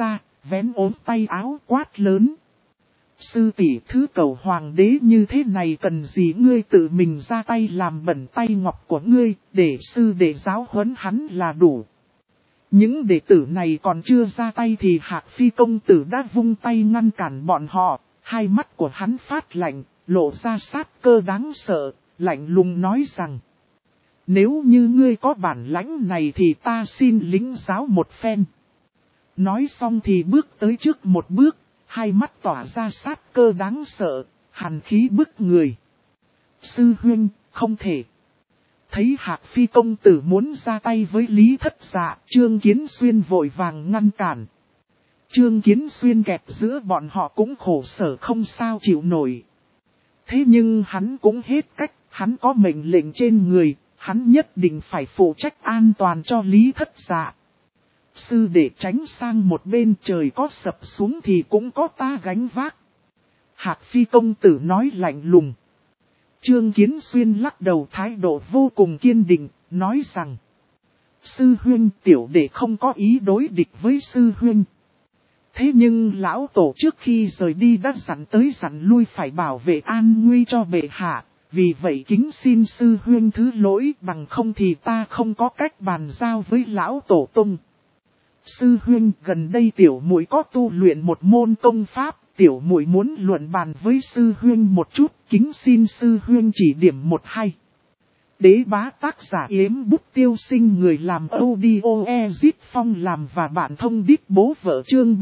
vén ốm tay áo quát lớn. Sư tỷ thứ cầu hoàng đế như thế này cần gì ngươi tự mình ra tay làm bẩn tay ngọc của ngươi, để sư đệ giáo huấn hắn là đủ. Những đệ tử này còn chưa ra tay thì Hạc Phi công tử đã vung tay ngăn cản bọn họ, hai mắt của hắn phát lạnh, lộ ra sát cơ đáng sợ, lạnh lùng nói rằng. Nếu như ngươi có bản lãnh này thì ta xin lĩnh giáo một phen. Nói xong thì bước tới trước một bước, hai mắt tỏa ra sát cơ đáng sợ, hàn khí bức người. Sư huynh, không thể. Thấy Hạc Phi công tử muốn ra tay với Lý Thất Dạ, Trương Kiến Xuyên vội vàng ngăn cản. Trương Kiến Xuyên kẹp giữa bọn họ cũng khổ sở không sao chịu nổi. Thế nhưng hắn cũng hết cách, hắn có mệnh lệnh trên người, hắn nhất định phải phụ trách an toàn cho Lý Thất Dạ. Sư để tránh sang một bên, trời có sập xuống thì cũng có ta gánh vác. Hạc Phi công tử nói lạnh lùng. Trương Kiến Xuyên lắc đầu thái độ vô cùng kiên định, nói rằng. Sư huynh tiểu đệ không có ý đối địch với sư huynh. Thế nhưng lão tổ trước khi rời đi đã dặn tới dặn lui phải bảo vệ an nguy cho bệ hạ. Vì vậy kính xin sư huynh thứ lỗi, bằng không thì ta không có cách bàn giao với lão tổ tung. Sư huynh, gần đây tiểu muội có tu luyện một môn công pháp, tiểu muội muốn luận bàn với sư huynh một chút, kính xin sư huynh chỉ điểm một hay. Đế bá tác giả Yếm Bút Tiêu Sinh, người làm audio Ezit Phong làm và bạn thông đít bố vợ, chương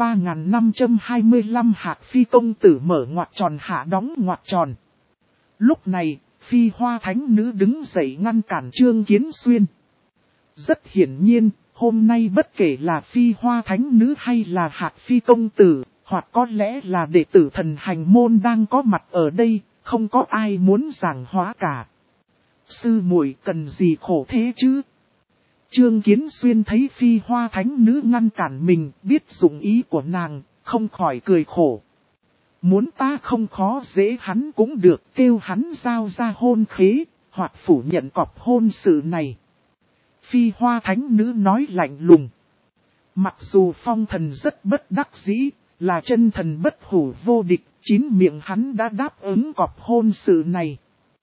3525. Hạc Phi công tử mở ngoặc tròn hạ đóng ngoặc tròn. Lúc này, Phi Hoa Thánh Nữ đứng dậy ngăn cản Trương Kiến Xuyên. Rất hiển nhiên, hôm nay bất kể là Phi Hoa Thánh Nữ hay là Hạc Phi công tử, hoặc có lẽ là đệ tử thần hành môn đang có mặt ở đây, không có ai muốn giảng hóa cả. Sư muội cần gì khổ thế chứ? Trương Kiến Xuyên thấy Phi Hoa Thánh Nữ ngăn cản mình, biết dụng ý của nàng, không khỏi cười khổ. Muốn ta không khó dễ hắn cũng được, kêu hắn giao ra hôn khế, hoặc phủ nhận cọc hôn sự này. Phi Hoa Thánh Nữ nói lạnh lùng. Mặc dù Phong Thần rất bất đắc dĩ, là chân thần bất hủ vô địch, chín miệng hắn đã đáp ứng cọc hôn sự này.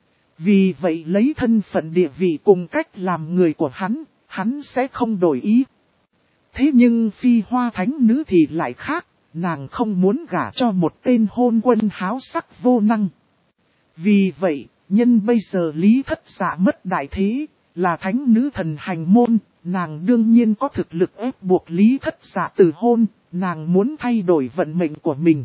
Vì vậy lấy thân phận địa vị cùng cách làm người của hắn sẽ không đổi ý. Thế nhưng Phi Hoa Thánh Nữ thì lại khác, nàng không muốn gả cho một tên hôn quân háo sắc vô năng. Vì vậy, nhân bây giờ Lý Thất Dạ mất đại thế, là thánh nữ thần hành môn, nàng đương nhiên có thực lực ép buộc Lý Thất Dạ từ hôn, nàng muốn thay đổi vận mệnh của mình.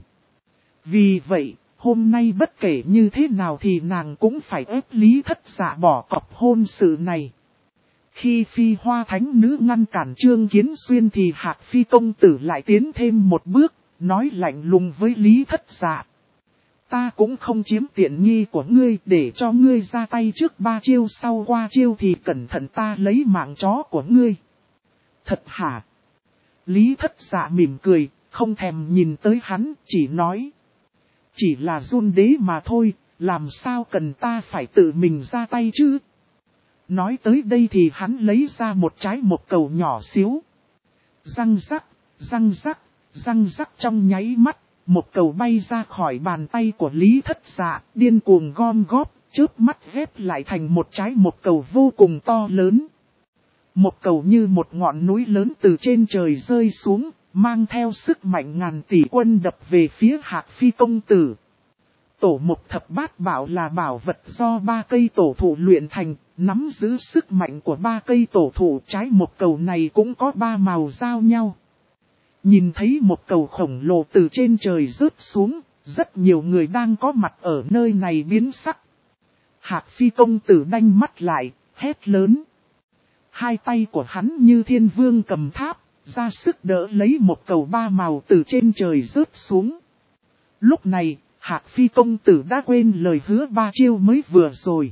Vì vậy, hôm nay bất kể như thế nào thì nàng cũng phải ép Lý Thất Dạ bỏ cọc hôn sự này. Khi Phi Hoa Thánh Nữ ngăn cản Trương Kiến Xuyên thì Hạc Phi công tử lại tiến thêm một bước, nói lạnh lùng với Lý Thất Dạ. Ta cũng không chiếm tiện nghi của ngươi, để cho ngươi ra tay trước 3 chiêu, sau qua chiêu thì cẩn thận ta lấy mạng chó của ngươi. Thật hả? Lý Thất Dạ mỉm cười, không thèm nhìn tới hắn, chỉ nói. Chỉ là run đế mà thôi, làm sao cần ta phải tự mình ra tay chứ? Nói tới đây thì hắn lấy ra một trái mộc cầu nhỏ xíu. Răng rắc, răng rắc, răng rắc trong nháy mắt. Một cầu bay ra khỏi bàn tay của Lý Thất Dạ, điên cuồng gom góp, chớp mắt ghép lại thành một trái một cầu vô cùng to lớn. Một cầu như một ngọn núi lớn từ trên trời rơi xuống, mang theo sức mạnh ngàn tỷ quân đập về phía Hạc Phi công tử. Tổ Mộc Thập Bát Bảo là bảo vật do 3 cây tổ thụ luyện thành, nắm giữ sức mạnh của 3 cây tổ thụ. Trái một cầu này cũng có 3 màu giao nhau. Nhìn thấy một cầu khổng lồ từ trên trời rớt xuống, rất nhiều người đang có mặt ở nơi này biến sắc. Hạc Phi công tử đanh mắt lại, hét lớn. Hai tay của hắn như thiên vương cầm tháp, ra sức đỡ lấy một cầu 3 màu từ trên trời rớt xuống. Lúc này, Hạc Phi công tử đã quên lời hứa 3 chiêu mới vừa rồi.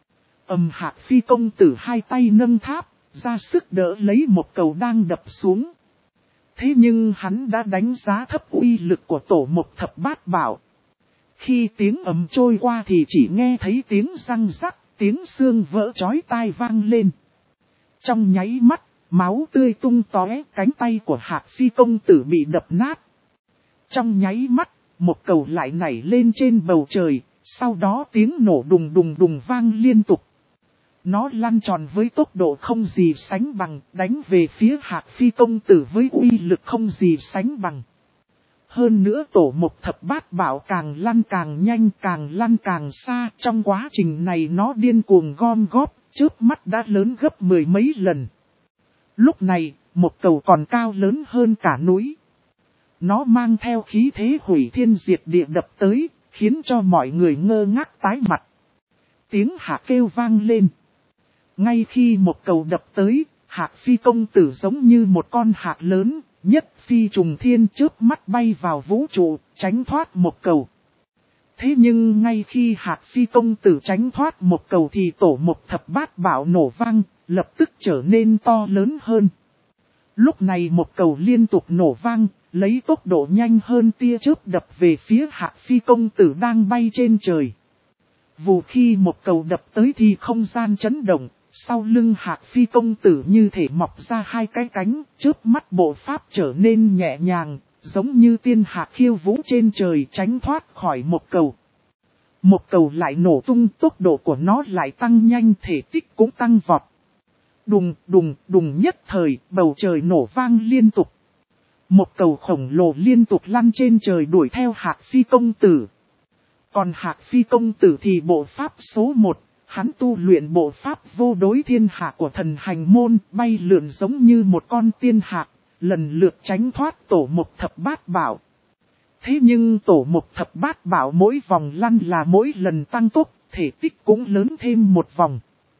Hạc Phi công tử hai tay nâng tháp, ra sức đỡ lấy một cầu đang đập xuống. Thế nhưng hắn đã đánh giá thấp uy lực của tổ Mộc Thập Bát Bảo. Khi tiếng ầm trôi qua thì chỉ nghe thấy tiếng răng rắc, tiếng xương vỡ chói tai vang lên. Trong nháy mắt, máu tươi tung tóe, cánh tay của Hạc Phi công tử bị đập nát. Trong nháy mắt, một cầu lại nảy lên trên bầu trời, sau đó tiếng nổ đùng đùng đùng vang liên tục. Nó lăn tròn với tốc độ không gì sánh bằng, đánh về phía Hạc Phi công tử với uy lực không gì sánh bằng. Hơn nữa tổ Mộc Thập Bát Bảo càng lăn càng nhanh, càng lăn càng xa. Trong quá trình này nó điên cuồng gom góp, chớp mắt đã lớn gấp mười mấy lần. Lúc này, một cầu còn cao lớn hơn cả núi. Nó mang theo khí thế hủy thiên diệt địa đập tới, khiến cho mọi người ngơ ngác tái mặt. Tiếng Hạc kêu vang lên. Ngay khi một cầu đập tới, Hạc Phi công tử giống như một con hạc lớn, nhất phi trùng thiên chớp mắt bay vào vũ trụ, tránh thoát một cầu. Thế nhưng ngay khi Hạc Phi công tử tránh thoát một cầu thì tổ Mộc Thập Bát Bảo nổ vang, lập tức trở nên to lớn hơn. Lúc này một cầu liên tục nổ vang, lấy tốc độ nhanh hơn tia chớp đập về phía Hạc Phi công tử đang bay trên trời. Vụ khi một cầu đập tới thì không gian chấn động, sau lưng Hạc Phi công tử như thể mọc ra hai cái cánh, chớp mắt bộ pháp trở nên nhẹ nhàng, giống như tiên hạc khiêu vũ trên trời tránh thoát khỏi một cầu. Một cầu lại nổ tung, tốc độ của nó lại tăng nhanh, thể tích cũng tăng vọt. Đùng đùng đùng nhất thời, bầu trời nổ vang liên tục. Một cầu khổng lồ liên tục lăn trên trời đuổi theo Hạc Phi công tử. Còn Hạc Phi công tử thì bộ pháp số 1, hắn tu luyện bộ pháp vô đối thiên hạ của thần hành môn, bay lượn giống như một con tiên hạc, lần lượt tránh thoát tổ Mộc Thập Bát Bảo. Thế nhưng tổ Mộc Thập Bát Bảo mỗi vòng lăn là mỗi lần tăng tốc, thể tích cũng lớn thêm một vòng.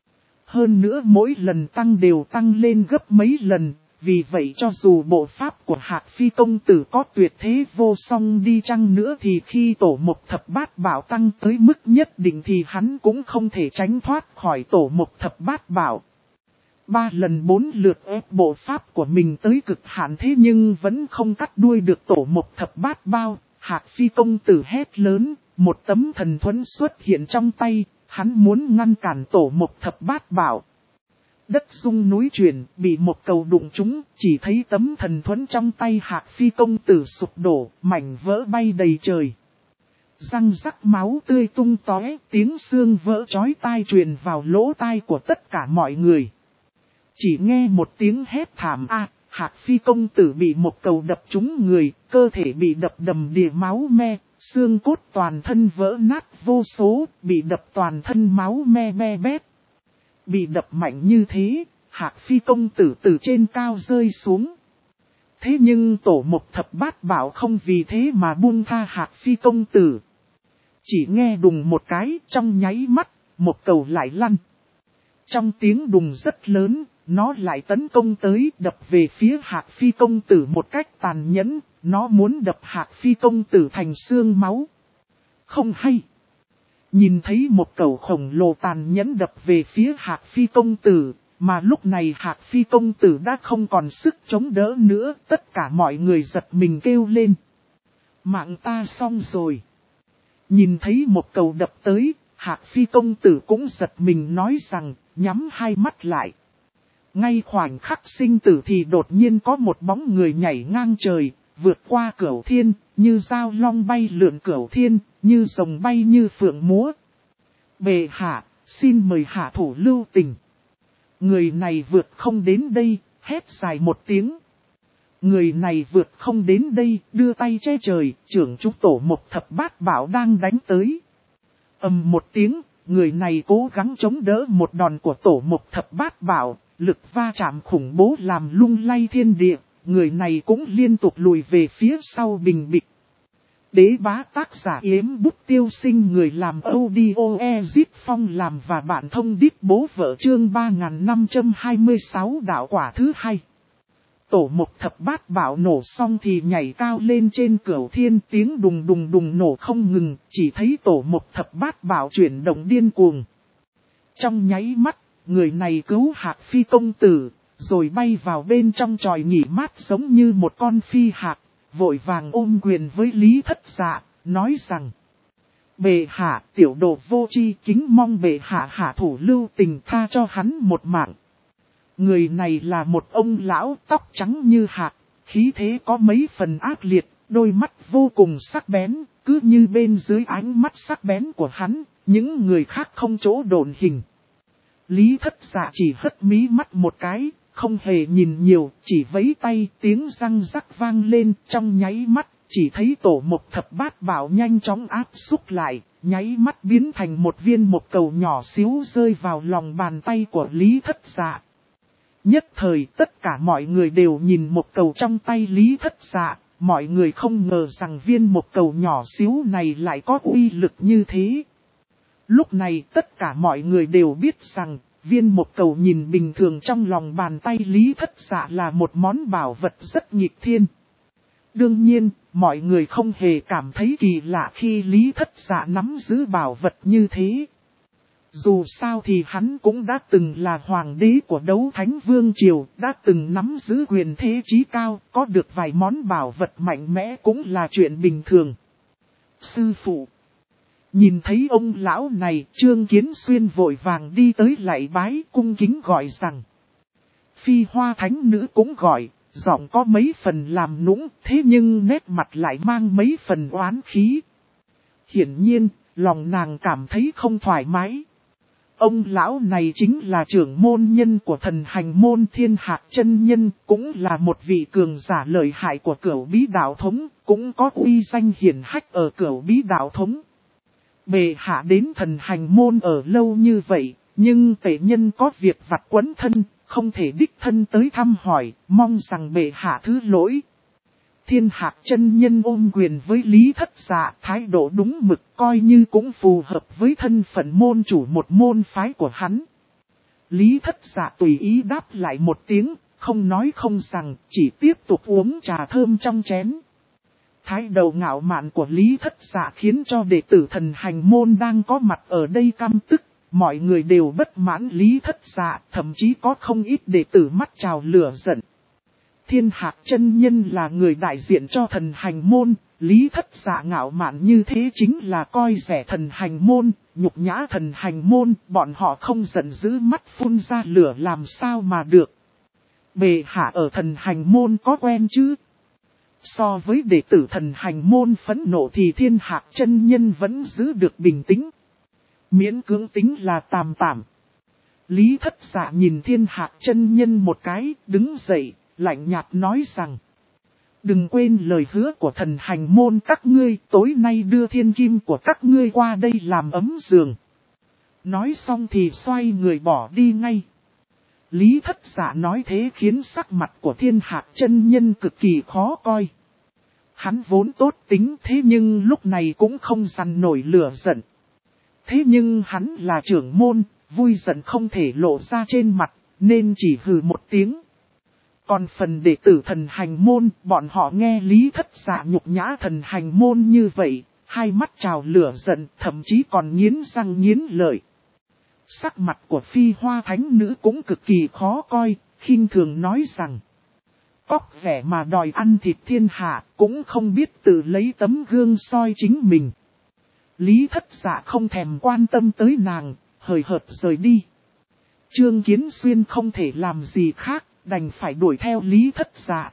Hơn nữa mỗi lần tăng đều tăng lên gấp mấy lần, vì vậy cho dù bộ pháp của Hạc Phi công tử có tuyệt thế vô song đi chăng nữa thì khi tổ Mộc Thập Bát Bảo tăng tới mức nhất định thì hắn cũng không thể tránh thoát khỏi tổ Mộc Thập Bát Bảo. 3 lần 4 lượt ép bộ pháp của mình tới cực hạn thế nhưng vẫn không cắt đuôi được tổ Mộc Thập Bát Bảo. Hạc Phi công tử hét lớn, một tấm thần thuẫn xuất hiện trong tay, hắn muốn ngăn cản tổ Mộc Thập Bát Bảo. Đất rung núi chuyển, bị một cầu đụng trúng, chỉ thấy tấm thần thuẫn trong tay Hạc Phi công tử sụp đổ, mảnh vỡ bay đầy trời. Răng rắc máu tươi tung tóe, tiếng xương vỡ chói tai truyền vào lỗ tai của tất cả mọi người. Chỉ nghe một tiếng hét thảm a, Hạc Phi công tử bị một cầu đập trúng người, cơ thể bị đập đầm đìa máu me, xương cốt toàn thân vỡ nát vô số, bị đập toàn thân máu me be bét. Bị đập mạnh như thế, Hạc Phi công tử từ trên cao rơi xuống. Thế nhưng tổ Mộc Thập Bát Bảo không vì thế mà buông tha Hạc Phi công tử. Chỉ nghe đùng một cái, trong nháy mắt, một cầu lại lăn. Trong tiếng đùng rất lớn, nó lại tấn công tới, đập về phía Hạc Phi công tử một cách tàn nhẫn, nó muốn đập Hạc Phi công tử thành xương máu. Không hay. Nhìn thấy một cầu khổng lồ tàn nhẫn đập về phía Hạc Phi công tử, mà lúc này Hạc Phi công tử đã không còn sức chống đỡ nữa, tất cả mọi người giật mình kêu lên. Mạng ta xong rồi. Nhìn thấy một cầu đập tới, Hạc Phi công tử cũng giật mình nói rằng, nhắm hai mắt lại. Ngay khoảnh khắc sinh tử thì đột nhiên có một bóng người nhảy ngang trời, vượt qua cửu thiên, như dao long bay lượn cửu thiên, như rồng bay như phượng múa. Bệ hạ, xin mời hạ thủ lưu tình. Người này vượt không đến đây, hét dài một tiếng. Người này vượt không đến đây, đưa tay che trời, trưởng chúng tổ Mộc Thập Bát Bảo đang đánh tới. Ầm một tiếng, người này cố gắng chống đỡ một đòn của tổ Mộc Thập Bát Bảo, lực va chạm khủng bố làm lung lay thiên địa, người này cũng liên tục lùi về phía sau bình bịch. Đế bá tác giả Yếm Bút Tiêu Sinh, người làm audio Ezip Phong làm và bạn thông đít bố vợ chương 3526 đạo quả thứ hai. Tổ Mộc Thập Bát Bảo nổ xong thì nhảy cao lên trên cửu thiên, tiếng đùng đùng đùng nổ không ngừng, chỉ thấy tổ Mộc Thập Bát Bảo chuyển động điên cuồng. Trong nháy mắt, người này cứu Hạc Phi công tử, rồi bay vào bên trong tròi nghỉ mát giống như một con phi hạc, vội vàng ôm quyền với Lý Thất Dạ, nói rằng: Bệ hạ, tiểu đồ vô tri, kính mong bệ hạ hạ thủ lưu tình, tha cho hắn một mạng. Người này là một ông lão tóc trắng như hạc, khí thế có mấy phần ác liệt, Đôi mắt vô cùng sắc bén, cứ như bên dưới ánh mắt sắc bén của hắn, những người khác không chỗ độn hình. Lý Thất Dạ chỉ hất mí mắt một cái, không hề nhìn nhiều, chỉ vẫy tay, tiếng răng rắc vang lên, trong nháy mắt, chỉ thấy tổ một thập bát bảo nhanh chóng áp xúc lại, nháy mắt biến thành một viên một cầu nhỏ xíu rơi vào lòng bàn tay của Lý Thất Dạ. Nhất thời tất cả mọi người đều nhìn một cầu trong tay Lý Thất Dạ, mọi người không ngờ rằng viên một cầu nhỏ xíu này lại có uy lực như thế. Lúc này tất cả mọi người đều biết rằng, viên một cầu nhìn bình thường trong lòng bàn tay Lý Thất Dạ là một món bảo vật rất nghịch thiên. Đương nhiên, mọi người không hề cảm thấy kỳ lạ khi Lý Thất Dạ nắm giữ bảo vật như thế. Dù sao thì hắn cũng đã từng là hoàng đế của Đấu Thánh Vương Triều, đã từng nắm giữ quyền thế chí cao, có được vài món bảo vật mạnh mẽ cũng là chuyện bình thường. Sư phụ. Nhìn thấy ông lão này, Trương Kiến Xuyên vội vàng đi tới lạy bái cung kính gọi rằng. Phi Hoa Thánh Nữ cũng gọi, giọng có mấy phần làm nũng, thế nhưng nét mặt lại mang mấy phần oán khí. Hiển nhiên, lòng nàng cảm thấy không thoải mái. Ông lão này chính là trưởng môn nhân của thần hành môn Thiên Hạc chân nhân, cũng là một vị cường giả lợi hại của Cửu Bí Đạo Thống, cũng có uy danh hiển hách ở Cửu Bí Đạo Thống. Bệ hạ đến thần hành môn ở lâu như vậy, nhưng tể nhân có việc vặt quấn thân, không thể đích thân tới thăm hỏi, mong rằng bệ hạ thứ lỗi. Thiên Hạc chân nhân ôm quyền với Lý Thất Dạ, thái độ đúng mực coi như cũng phù hợp với thân phận môn chủ một môn phái của hắn. Lý Thất Dạ tùy ý đáp lại một tiếng, không nói không rằng, chỉ tiếp tục uống trà thơm trong chén. Thái độ ngạo mạn của Lý Thất Dạ khiến cho đệ tử thần hành môn đang có mặt ở đây căm tức, mọi người đều bất mãn Lý Thất Dạ, thậm chí có không ít đệ tử mắt trào lửa giận. Thiên Hạc chân nhân là người đại diện cho thần hành môn, Lý Thất Dạ ngạo mạn như thế chính là coi rẻ thần hành môn, nhục nhã thần hành môn, bọn họ không giận dữ mắt phun ra lửa làm sao mà được. Bệ hạ ở thần hành môn có quen chứ? So với đệ tử thần hành môn phẫn nộ thì Thiên Hạc chân nhân vẫn giữ được bình tĩnh. Miễn cưỡng tính là tạm tạm. Lý Thất Dạ nhìn Thiên Hạc chân nhân một cái, đứng dậy, lạnh nhạt nói rằng. Đừng quên lời hứa của thần hành môn các ngươi, tối nay đưa thiên kim của các ngươi qua đây làm ấm giường. Nói xong thì xoay người bỏ đi ngay. Lý Thất Dạ nói thế khiến sắc mặt của Thiên Hạc chân nhân cực kỳ khó coi. Hắn vốn tốt tính thế nhưng lúc này cũng không dằn nổi lửa giận. Thế nhưng hắn là trưởng môn, vui giận không thể lộ ra trên mặt, nên chỉ hừ một tiếng. Còn phần đệ tử thần hành môn, bọn họ nghe Lý Thất Dạ nhục nhã thần hành môn như vậy, hai mắt trào lửa giận, thậm chí còn nghiến răng nghiến lợi. Sắc mặt của Phi Hoa Thánh Nữ cũng cực kỳ khó coi, khinh thường nói rằng. Cóc vẻ mà đòi ăn thịt thiên hạ, cũng không biết tự lấy tấm gương soi chính mình. Lý Thất Dạ không thèm quan tâm tới nàng, hời hợt rời đi. Trương Kiến Xuyên không thể làm gì khác, đành phải đuổi theo Lý Thất Dạ.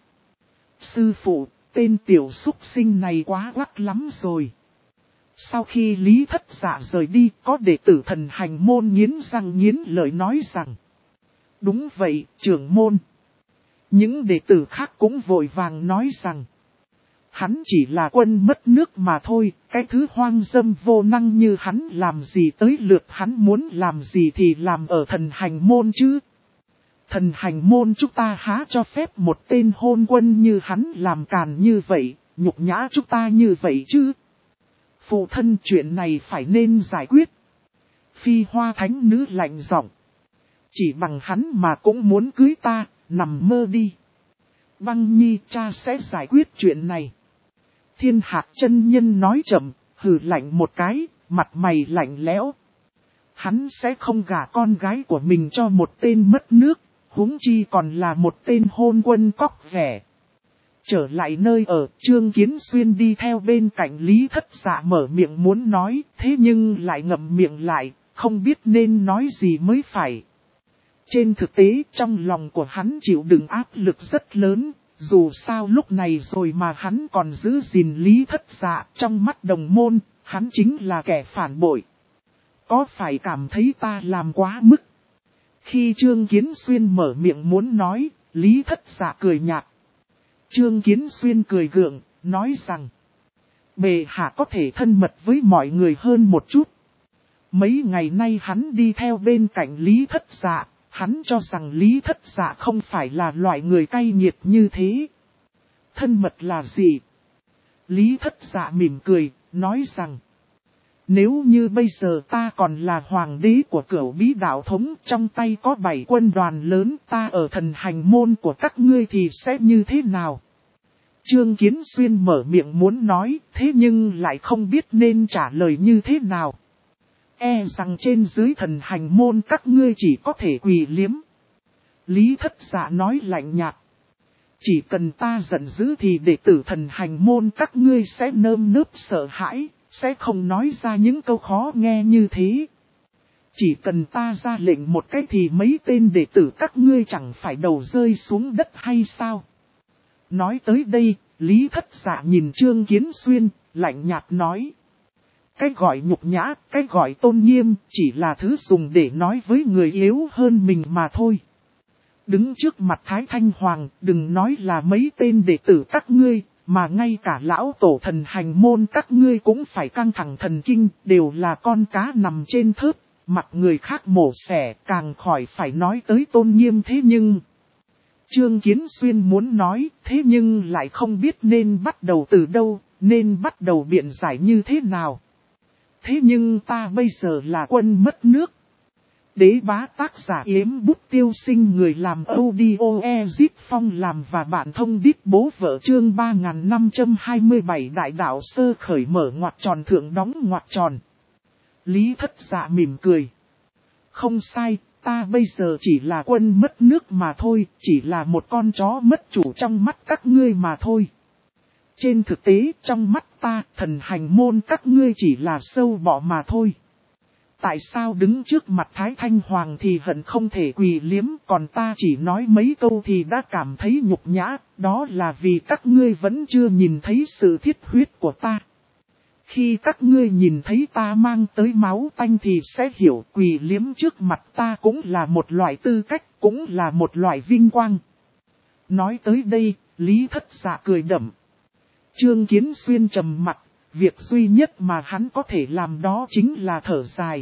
Sư phụ, tên tiểu súc sinh này quá quắc lắm rồi. Sau khi Lý Thất Dạ rời đi, có đệ tử thần hành môn nghiến răng nghiến lợi nói rằng. Đúng vậy, trưởng môn. Những đệ tử khác cũng vội vàng nói rằng. Hắn chỉ là quân mất nước mà thôi, cái thứ hoang dâm vô năng như hắn làm gì tới lượt hắn muốn làm gì thì làm ở thần hành môn chứ. Thần hành môn chúng ta há cho phép một tên hôn quân như hắn làm càn như vậy, nhục nhã chúng ta như vậy chứ. Phụ thân chuyện này phải nên giải quyết. Phi Hoa Thánh Nữ lạnh giọng. Chỉ bằng hắn mà cũng muốn cưới ta, nằm mơ đi. Băng Nhi cha sẽ giải quyết chuyện này. Thiên Hạc chân nhân nói chậm, hừ lạnh một cái, mặt mày lạnh lẽo. Hắn sẽ không gả con gái của mình cho một tên mất nước, huống chi còn là một tên hôn quân cóc vẻ. Trở lại nơi ở, Trương Kiến Xuyên đi theo bên cạnh Lý Thất Dạ mở miệng muốn nói, thế nhưng lại ngậm miệng lại, không biết nên nói gì mới phải. Trên thực tế, trong lòng của hắn chịu đựng áp lực rất lớn, Dù sao lúc này rồi mà hắn còn giữ gìn Lý Thất Dạ, trong mắt đồng môn, hắn chính là kẻ phản bội. Có phải cảm thấy ta làm quá mức? Khi Trương Kiến Xuyên mở miệng muốn nói, Lý Thất Dạ cười nhạt. Trương Kiến Xuyên cười gượng, nói rằng, bệ hạ có thể thân mật với mọi người hơn một chút. Mấy ngày nay hắn đi theo bên cạnh Lý Thất Dạ, hắn cho rằng Lý Thất Dạ không phải là loại người cay nghiệt như thế. Thân mật là gì? Lý Thất Dạ mỉm cười, nói rằng, nếu như bây giờ ta còn là hoàng đế của Cửu Bí đạo thống, trong tay có 7 quân đoàn lớn, ta ở thần hành môn của các ngươi thì sẽ như thế nào? Trương Kiến Xuyên mở miệng muốn nói, thế nhưng lại không biết nên trả lời như thế nào. E rằng trên dưới thần hành môn các ngươi chỉ có thể quỳ liếm. Lý Thất Dạ nói lạnh nhạt. Chỉ cần ta giận dữ thì đệ tử thần hành môn các ngươi sẽ nơm nớp sợ hãi, sẽ không nói ra những câu khó nghe như thế. Chỉ cần ta ra lệnh một cái thì mấy tên đệ tử các ngươi chẳng phải đầu rơi xuống đất hay sao? Nói tới đây, Lý Thất Dạ nhìn Trương Kiến Xuyên, lạnh nhạt nói. Cái gọi nhục nhã, cái gọi tôn nghiêm, chỉ là thứ dùng để nói với người yếu hơn mình mà thôi. Đứng trước mặt Thái Thanh Hoàng, đừng nói là mấy tên đệ tử các ngươi, mà ngay cả lão tổ thần hành môn các ngươi cũng phải căng thẳng thần kinh, đều là con cá nằm trên thớt, mặt người khác mổ xẻ, càng khỏi phải nói tới tôn nghiêm thế nhưng... Trương Kiến Xuyên muốn nói, thế nhưng lại không biết nên bắt đầu từ đâu, nên bắt đầu biện giải như thế nào. Thế nhưng ta bây giờ là quân mất nước. Đế bá tác giả Yếm Bút Tiêu Sinh, người làm audio Ezip Phong làm và bạn thông đít bố vợ, chương 3527 đại đạo sơ khởi mở ngoặc tròn thượng đóng ngoặc tròn. Lý Thất Dạ mỉm cười. Không sai, ta bây giờ chỉ là quân mất nước mà thôi, chỉ là một con chó mất chủ trong mắt các ngươi mà thôi. Trên thực tế, trong mắt ta, thần hành môn các ngươi chỉ là sâu bọ mà thôi. Tại sao đứng trước mặt Thái Thanh Hoàng thì hận không thể quỳ liếm, còn ta chỉ nói mấy câu thì đã cảm thấy nhục nhã, đó là vì các ngươi vẫn chưa nhìn thấy sự thiết huyết của ta. Khi các ngươi nhìn thấy ta mang tới máu tanh thì sẽ hiểu quỳ liếm trước mặt ta cũng là một loại tư cách, cũng là một loại vinh quang. Nói tới đây, Lý Thất Dạ cười đậm. Trương Kiến Xuyên trầm mặt, việc duy nhất mà hắn có thể làm đó chính là thở dài.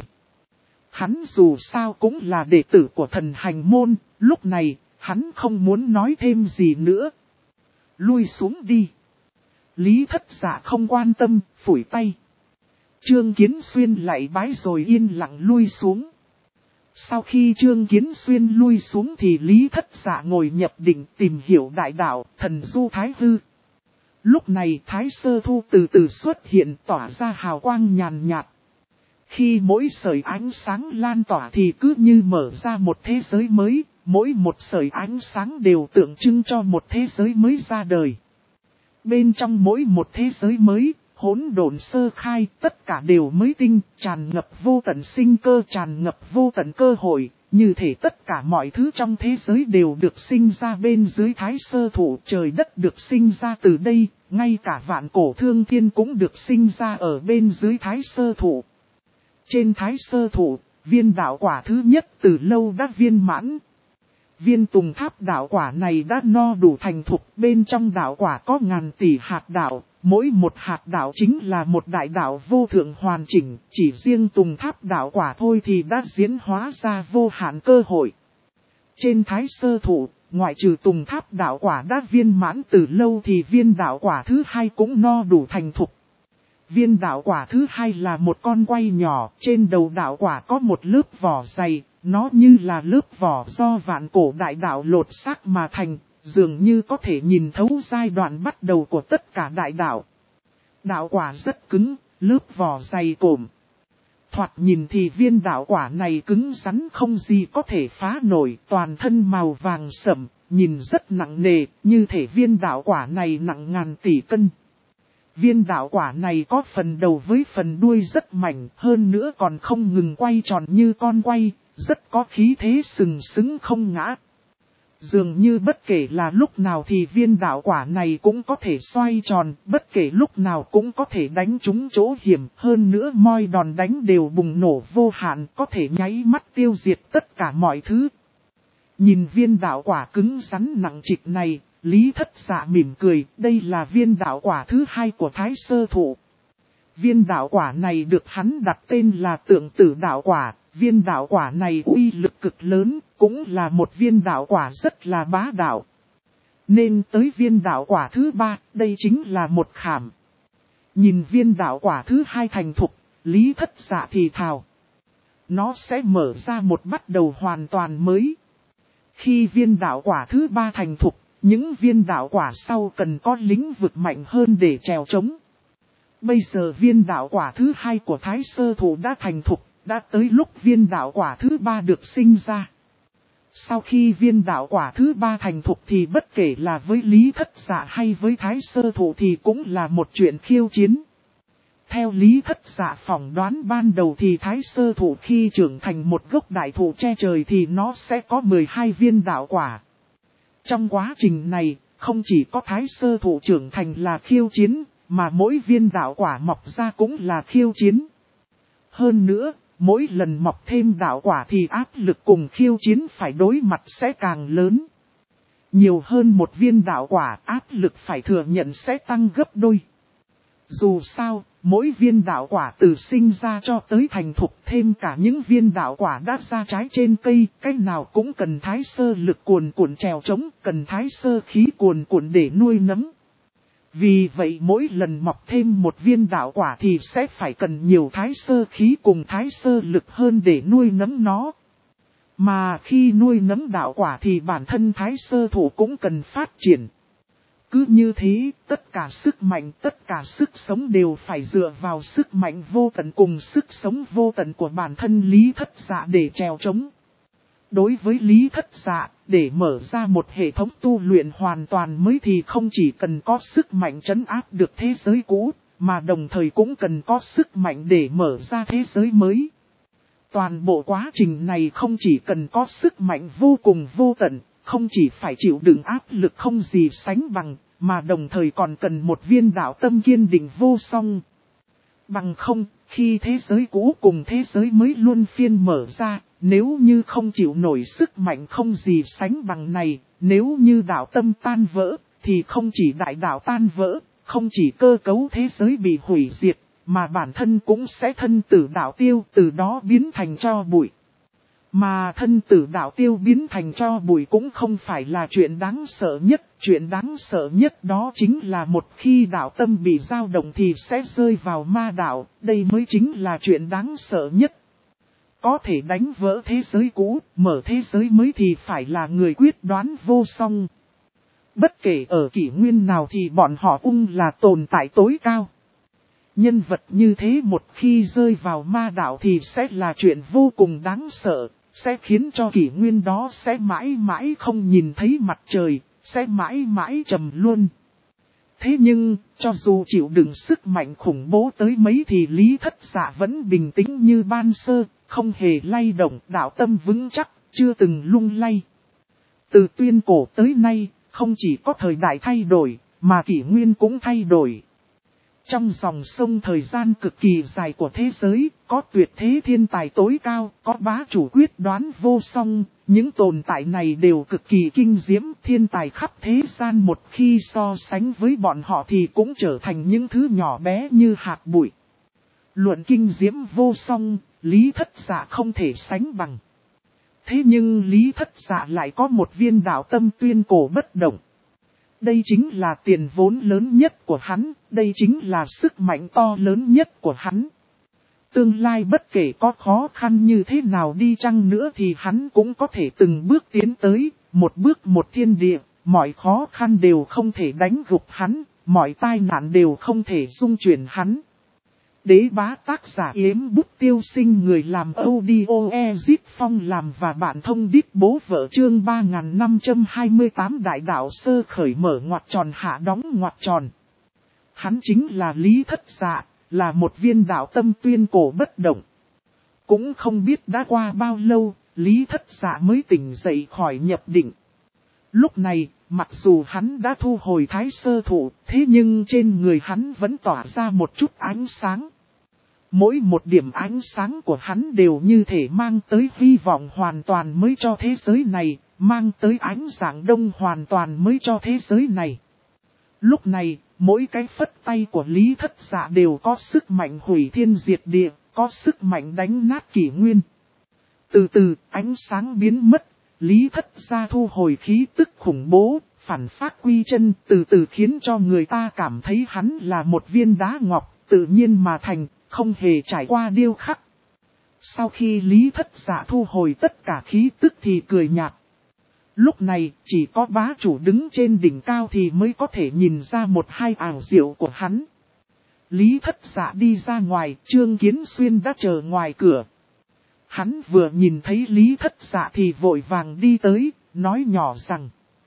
Hắn dù sao cũng là đệ tử của thần hành môn, lúc này, hắn không muốn nói thêm gì nữa. Lui xuống đi. Lý Thất Dạ không quan tâm, phủi tay. Trương Kiến Xuyên lại bái rồi yên lặng lui xuống. Sau khi Trương Kiến Xuyên lui xuống thì Lý Thất Dạ ngồi nhập định tìm hiểu đại đạo, thần du thái hư. Lúc này Thái Sơ Thu từ từ xuất hiện, tỏa ra hào quang nhàn nhạt. Khi mỗi sợi ánh sáng lan tỏa thì cứ như mở ra một thế giới mới, mỗi một sợi ánh sáng đều tượng trưng cho một thế giới mới ra đời. Bên trong mỗi một thế giới mới, hỗn độn sơ khai, tất cả đều mới tinh, tràn ngập vô tận sinh cơ, tràn ngập vô tận cơ hội, như thể tất cả mọi thứ trong thế giới đều được sinh ra bên dưới Thái Sơ Thụ, trời đất được sinh ra từ đây, ngay cả vạn cổ thương thiên cũng được sinh ra ở bên dưới Thái Sơ Thụ. Trên Thái Sơ Thụ, viên đạo quả thứ nhất từ lâu đã viên mãn. Viên Tùng Tháp đạo quả này đã no đủ thành thục, bên trong đạo quả có ngàn tỷ hạt đạo, mỗi một hạt đạo chính là một đại đạo vô thượng hoàn chỉnh, chỉ riêng Tùng Tháp đạo quả thôi thì đã diễn hóa ra vô hạn cơ hội. Trên Thái Sơ Thụ, ngoại trừ Tùng Tháp đạo quả đã viên mãn từ lâu thì viên đạo quả thứ hai cũng no đủ thành thục. Viên đạo quả thứ hai là một con quay nhỏ, trên đầu đạo quả có một lớp vỏ dày, nó như là lớp vỏ do vạn cổ đại đạo lột xác mà thành, dường như có thể nhìn thấu giai đoạn bắt đầu của tất cả đại đạo. Đạo quả rất cứng, lớp vỏ dày cộm. Thoạt nhìn thì viên đạo quả này cứng rắn không gì có thể phá nổi, toàn thân màu vàng sẫm, nhìn rất nặng nề, như thể viên đạo quả này nặng ngàn tỷ cân. Viên đạo quả này có phần đầu với phần đuôi rất mảnh, hơn nữa còn không ngừng quay tròn như con quay, rất có khí thế sừng sững không ngã. Dường như bất kể là lúc nào thì viên đạo quả này cũng có thể xoay tròn, bất kể lúc nào cũng có thể đánh trúng chỗ hiểm, hơn nữa mọi đòn đánh đều bùng nổ vô hạn, có thể nháy mắt tiêu diệt tất cả mọi thứ. Nhìn viên đạo quả cứng rắn nặng trịch này, Lý Thất Dạ mỉm cười, đây là viên đạo quả thứ 2 của Thái Sơ Thụ. Viên đạo quả này được hắn đặt tên là Tượng Tử đạo quả, viên đạo quả này uy lực cực lớn, cũng là một viên đạo quả rất là bá đạo. Nên tới viên đạo quả thứ 3, đây chính là một khảm. Nhìn viên đạo quả thứ 2 thành thục, Lý Thất Dạ thì thào. Nó sẽ mở ra một bắt đầu hoàn toàn mới. Khi viên đạo quả thứ 3 thành thục, những viên đạo quả sau cần có lĩnh vực mạnh hơn để trèo trống. Bây giờ viên đạo quả thứ 2 của Thái Sơ Thụ đã thành thục, đã tới lúc viên đạo quả thứ 3 được sinh ra. Sau khi viên đạo quả thứ 3 thành thục thì bất kể là với Lý Thất Dạ hay với Thái Sơ Thụ thì cũng là một chuyện khiêu chiến. Theo Lý Thất Dạ phỏng đoán ban đầu thì Thái Sơ Thụ khi trưởng thành một gốc đại thụ che trời thì nó sẽ có 12 viên đạo quả. Trong quá trình này, không chỉ có Thái Sơ Thụ trưởng thành là khiêu chiến, mà mỗi viên đạo quả mọc ra cũng là khiêu chiến. Hơn nữa, mỗi lần mọc thêm đạo quả thì áp lực cùng khiêu chiến phải đối mặt sẽ càng lớn. Nhiều hơn một viên đạo quả, áp lực phải thừa nhận sẽ tăng gấp đôi. Dù sao, mỗi viên đạo quả từ sinh ra cho tới thành thục, thêm cả những viên đạo quả đã ra trái trên cây, cái nào cũng cần thái sơ lực cuồn cuộn trèo trống, cần thái sơ khí cuồn cuộn để nuôi nấng. Vì vậy mỗi lần mọc thêm một viên đạo quả thì sẽ phải cần nhiều thái sơ khí cùng thái sơ lực hơn để nuôi nấng nó. Mà khi nuôi nấng đạo quả thì bản thân thái sơ thụ cũng cần phát triển. Cứ như thế, tất cả sức mạnh, tất cả sức sống đều phải dựa vào sức mạnh vô tận cùng sức sống vô tận của bản thân Lý Thất Dạ để trèo trống. Đối với Lý Thất Dạ, để mở ra một hệ thống tu luyện hoàn toàn mới thì không chỉ cần có sức mạnh trấn áp được thế giới cũ, mà đồng thời cũng cần có sức mạnh để mở ra thế giới mới. Toàn bộ quá trình này không chỉ cần có sức mạnh vô cùng vô tận, không chỉ phải chịu đựng áp lực không gì sánh bằng, mà đồng thời còn cần một viên đạo tâm kiên định vô song. Bằng không, khi thế giới cũ cùng thế giới mới luân phiên mở ra, nếu như không chịu nổi sức mạnh không gì sánh bằng này, nếu như đạo tâm tan vỡ, thì không chỉ đại đạo tan vỡ, không chỉ cơ cấu thế giới bị hủy diệt, mà bản thân cũng sẽ thân tử đạo tiêu, từ đó biến thành tro bụi. Mà thân tử đạo tiêu biến thành tro bụi cũng không phải là chuyện đáng sợ nhất, chuyện đáng sợ nhất đó chính là một khi đạo tâm bị dao động thì sẽ rơi vào ma đạo, đây mới chính là chuyện đáng sợ nhất. Có thể đánh vỡ thế giới cũ, mở thế giới mới thì phải là người quyết đoán vô song. Bất kể ở kỷ nguyên nào thì bọn họ ung là tồn tại tối cao. Nhân vật như thế một khi rơi vào ma đạo thì sẽ là chuyện vô cùng đáng sợ, sẽ khiến cho kỷ nguyên đó sẽ mãi mãi không nhìn thấy mặt trời, sẽ mãi mãi trầm luân. Thế nhưng, cho dù chịu đựng sức mạnh khủng bố tới mấy thì Lý Thất Dạ vẫn bình tĩnh như ban sơ, không hề lay động, đạo tâm vững chắc, chưa từng lung lay. Từ tuyên cổ tới nay, không chỉ có thời đại thay đổi, mà kỷ nguyên cũng thay đổi. Trong dòng sông thời gian cực kỳ dài của thế giới, có tuyệt thế thiên tài tối cao, có bá chủ quyết đoán vô song, những tồn tại này đều cực kỳ kinh diễm, thiên tài khắp thế gian một khi so sánh với bọn họ thì cũng trở thành những thứ nhỏ bé như hạt bụi. Luận kinh diễm vô song, Lý Thất Dạ không thể sánh bằng. Thế nhưng Lý Thất Dạ lại có một viên đạo tâm tuyên cổ bất động. Đây chính là tiền vốn lớn nhất của hắn, đây chính là sức mạnh to lớn nhất của hắn. Tương lai bất kể có khó khăn như thế nào đi chăng nữa thì hắn cũng có thể từng bước tiến tới, một bước một thiên địa, mọi khó khăn đều không thể đánh gục hắn, mọi tai nạn đều không thể dung chuyển hắn. Đế bá tác giả Yếm Bút Tiêu Sinh, người làm audio Ezit Phong làm và bạn thông đít bố vợ, chương 3528 đại đạo sơ khởi mở ngoặc tròn hạ đóng ngoặc tròn. Hắn chính là Lý Thất Dạ, là một viên đạo tâm tuyên cổ bất động. Cũng không biết đã qua bao lâu, Lý Thất Dạ mới tỉnh dậy khỏi nhập định. Lúc này, mặc dù hắn đã thu hồi thái sơ thụ, thế nhưng trên người hắn vẫn tỏa ra một chút ánh sáng. Mỗi một điểm ánh sáng của hắn đều như thể mang tới hy vọng hoàn toàn mới cho thế giới này, mang tới ánh sáng đông hoàn toàn mới cho thế giới này. Lúc này, mỗi cái phất tay của Lý Thất Dạ đều có sức mạnh hủy thiên diệt địa, có sức mạnh đánh nát kỷ nguyên. Từ từ, ánh sáng biến mất, Lý Thất Dạ thu hồi khí tức khủng bố, phản phát quy chân, từ từ khiến cho người ta cảm thấy hắn là một viên đá ngọc, tự nhiên mà thành, không hề trải qua điêu khắc. Sau khi Lý Thất Dạ thu hồi tất cả khí tức thì cười nhạt. Lúc này, chỉ có bá chủ đứng trên đỉnh cao thì mới có thể nhìn ra một hai ảo diệu của hắn. Lý Thất Dạ đi ra ngoài, Trương Kiến Xuyên đã chờ ngoài cửa. Hắn vừa nhìn thấy Lý Thất Dạ thì vội vàng đi tới, nói nhỏ rằng: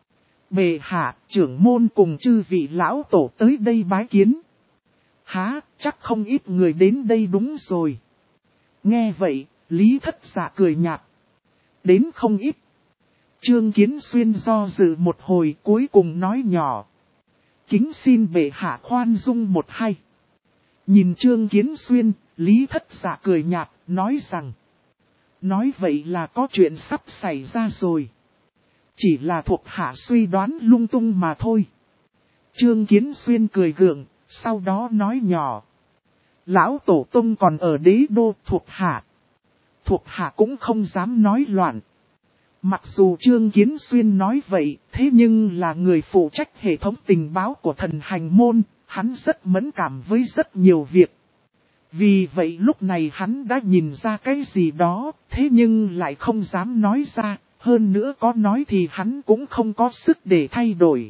Bệ hạ, trưởng môn cùng chư vị lão tổ tới đây bái kiến. Há, chắc không ít người đến đây đúng rồi. Nghe vậy, Lý Thất Dạ cười nhạt. Đến không ít. Trương Kiến Xuyên do dự một hồi cuối cùng nói nhỏ: Kính xin bệ hạ khoan dung một hay. Nhìn Trương Kiến Xuyên, Lý Thất Dạ cười nhạt, nói rằng: Nói vậy là có chuyện sắp xảy ra rồi. Chỉ là thuộc hạ suy đoán lung tung mà thôi. Trương Kiến Xuyên cười gượng, sau đó nói nhỏ: Lão Tổ Tông còn ở đế đô thuộc hạ. Thuộc hạ cũng không dám nói loạn. Mặc dù Trương Kiến Xuyên nói vậy, thế nhưng là người phụ trách hệ thống tình báo của thần hành môn, hắn rất mẫn cảm với rất nhiều việc. Vì vậy lúc này hắn đã nhìn ra cái gì đó, thế nhưng lại không dám nói ra, hơn nữa có nói thì hắn cũng không có sức để thay đổi.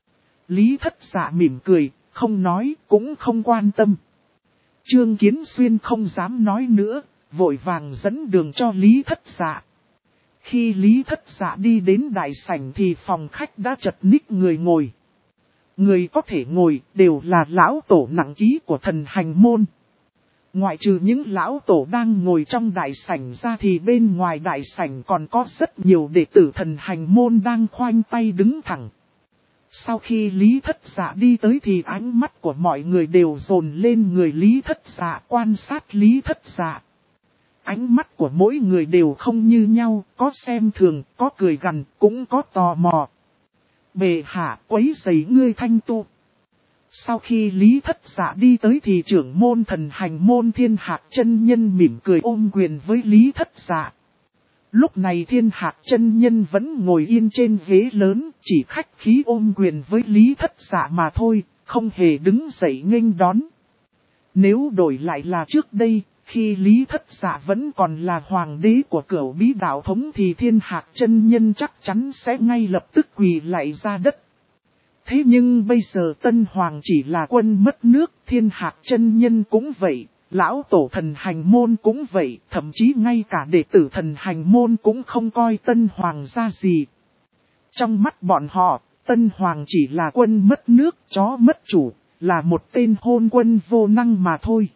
Lý Thất Dạ mỉm cười, không nói, cũng không quan tâm. Trương Kiến Xuyên không dám nói nữa, vội vàng dẫn đường cho Lý Thất Dạ. Khi Lý Thất Dạ đi đến đại sảnh thì phòng khách đã chật ních người ngồi. Người có thể ngồi đều là lão tổ nặng ký của thần hành môn. Ngoại trừ những lão tổ đang ngồi trong đại sảnh ra thì bên ngoài đại sảnh còn có rất nhiều đệ tử thần hành môn đang khoanh tay đứng thẳng. Sau khi Lý Thất Dạ đi tới thì ánh mắt của mọi người đều dồn lên người Lý Thất Dạ, quan sát Lý Thất Dạ. Ánh mắt của mỗi người đều không như nhau, có xem thường, có cười gằn, cũng có tò mò. Bệ hạ quấy rầy ngươi thanh tu. Sau khi Lý Thất Dạ đi tới thì trưởng môn thần hành môn Thiên Hạc chân nhân mỉm cười ôm quyền với Lý Thất Dạ. Lúc này Thiên Hạc chân nhân vẫn ngồi yên trên ghế lớn, chỉ khách khí ôm quyền với Lý Thất Dạ mà thôi, không hề đứng dậy nghênh đón. Nếu đổi lại là trước đây, khi Lý Thất Dạ vẫn còn là hoàng đế của Cửu Bí đạo thống thì Thiên Hạc chân nhân chắc chắn sẽ ngay lập tức quỳ lạy ra đất. Thế nhưng bây giờ Tân Hoàng chỉ là quân mất nước, Thiên Hạc chân nhân cũng vậy, lão tổ thần hành môn cũng vậy, thậm chí ngay cả đệ tử thần hành môn cũng không coi Tân Hoàng ra gì. Trong mắt bọn họ, Tân Hoàng chỉ là quân mất nước, chó mất chủ, là một tên hôn quân vô năng mà thôi.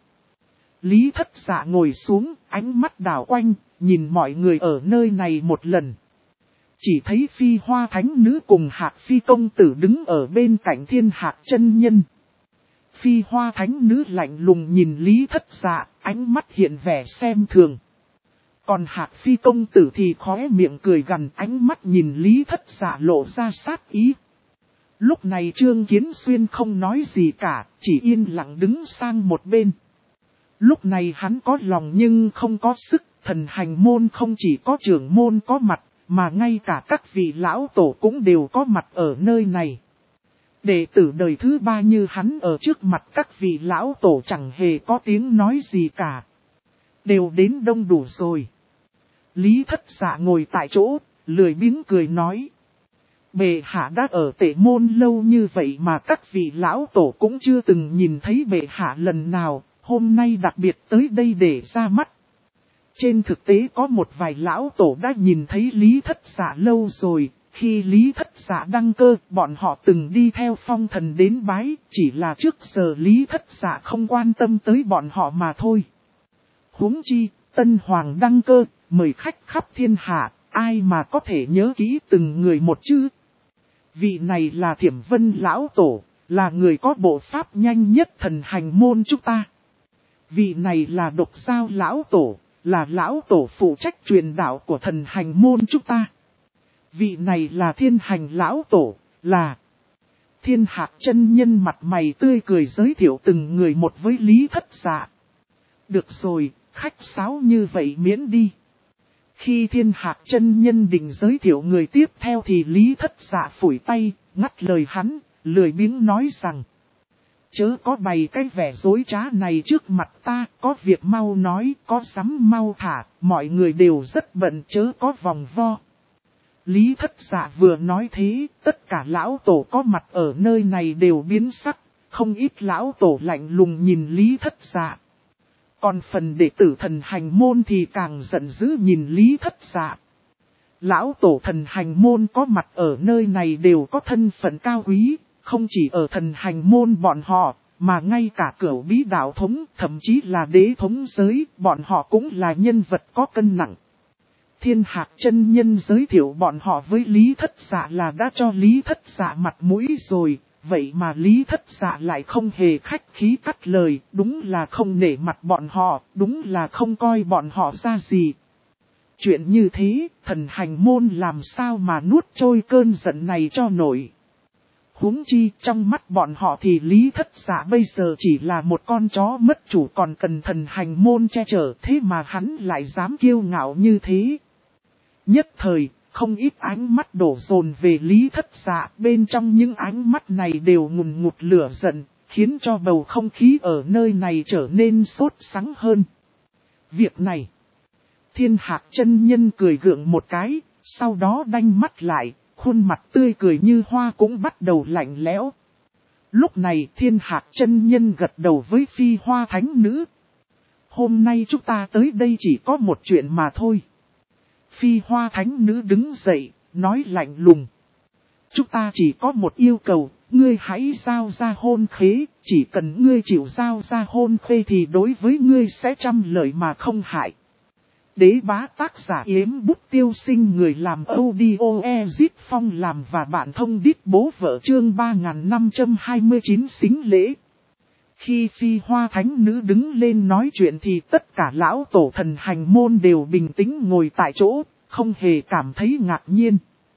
Lý Thất Dạ ngồi xuống, ánh mắt đảo quanh, nhìn mọi người ở nơi này một lần. Chỉ thấy Phi Hoa Thánh Nữ cùng Hạc Phi Công Tử đứng ở bên cạnh Thiên Hạc chân nhân. Phi Hoa Thánh Nữ lạnh lùng nhìn Lý Thất Dạ, ánh mắt hiện vẻ xem thường. Còn Hạc Phi Công Tử thì khóe miệng cười gằn, ánh mắt nhìn Lý Thất Dạ lộ ra sát ý. Lúc này Trương Kiến Xuyên không nói gì cả, chỉ yên lặng đứng sang một bên. Lúc này hắn có lòng nhưng không có sức, thần hành môn không chỉ có trưởng môn có mặt, mà ngay cả các vị lão tổ cũng đều có mặt ở nơi này. Đệ tử đời thứ ba như hắn ở trước mặt các vị lão tổ chẳng hề có tiếng nói gì cả. Đều đến đông đủ rồi. Lý Thất Dạ ngồi tại chỗ, lười biếng cười nói. Bệ hạ đã ở Tệ Môn lâu như vậy mà các vị lão tổ cũng chưa từng nhìn thấy bệ hạ lần nào, hôm nay đặc biệt tới đây để ra mắt. Trên thực tế có một vài lão tổ đã nhìn thấy Lý Thất Dạ lâu rồi, khi Lý Thất Dạ đăng cơ, bọn họ từng đi theo phong thần đến bái, chỉ là trước giờ Lý Thất Dạ không quan tâm tới bọn họ mà thôi. Huống chi, Tân Hoàng đăng cơ, mời khách khắp thiên hạ, ai mà có thể nhớ kỹ từng người một chứ? Vị này là Thiểm Vân lão tổ, là người có bộ pháp nhanh nhất thần hành môn chúng ta. Vị này là Độc Giao lão tổ, là lão tổ phụ trách truyền đạo của thần hành môn chúng ta. Vị này là Thiên Hành lão tổ, là Thiên Hạc chân nhân, mặt mày tươi cười giới thiệu từng người một với Lý Thất Dạ. Được rồi, khách sáo như vậy miễn đi. Khi Thiên Hạc chân nhân định giới thiệu người tiếp theo thì Lý Thất Dạ phủi tay, ngắt lời hắn, lười biếng nói rằng: chớ có bày cái vẻ dối trá này trước mặt ta, có việc mau nói, có dám mau thả, mọi người đều rất bận, chớ có vòng vo. Lý Thất Dạ vừa nói thế, tất cả lão tổ có mặt ở nơi này đều biến sắc, không ít lão tổ lạnh lùng nhìn Lý Thất Dạ. Còn phần đệ tử thần hành môn thì càng giận dữ nhìn Lý Thất Dạ. Lão tổ thần hành môn có mặt ở nơi này đều có thân phận cao quý, không chỉ ở thần hành môn bọn họ, mà ngay cả Cửu Bí đạo thống, thậm chí là đế thống giới, bọn họ cũng là nhân vật có cân nặng. Thiên Hạc chân nhân giới thiệu bọn họ với Lý Thất Dạ là đã cho Lý Thất Dạ mặt mũi rồi, vậy mà Lý Thất Dạ lại không hề khách khí cắt lời, đúng là không nể mặt bọn họ, đúng là không coi bọn họ ra gì. Chuyện như thế, thần hành môn làm sao mà nuốt trôi cơn giận này cho nổi. Huống chi trong mắt bọn họ thì Lý Thất Dạ bây giờ chỉ là một con chó mất chủ còn cần thần hành môn che chở, thế mà hắn lại dám kiêu ngạo như thế. Nhất thời, không ít ánh mắt đổ dồn về Lý Thất Dạ, bên trong những ánh mắt này đều ngùn ngụt lửa giận, khiến cho bầu không khí ở nơi này trở nên sốt sắng hơn. Việc này, Thiên Hạc chân nhân cười gượng một cái, sau đó đanh mắt lại, khuôn mặt tươi cười như hoa cũng bắt đầu lạnh lẽo. Lúc này Thiên Hạc chân nhân gật đầu với Phi Hoa Thánh Nữ. Hôm nay chúng ta tới đây chỉ có một chuyện mà thôi. Phi Hoa Thánh Nữ đứng dậy, nói lạnh lùng. Chúng ta chỉ có một yêu cầu, ngươi hãy giao ra hôn khế, chỉ cần ngươi chịu giao ra hôn khế thì đối với ngươi sẽ trăm lợi mà không hại. Đế bá tác giả Yếm Bút Tiêu Sinh, người làm audio Ezit Phong làm và bạn thông đít bố vợ, chương 3529 xính lễ. Khi Phi Hoa Thánh Nữ đứng lên nói chuyện thì tất cả lão tổ thần hành môn đều bình tĩnh ngồi tại chỗ, không hề cảm thấy ngạc nhiên.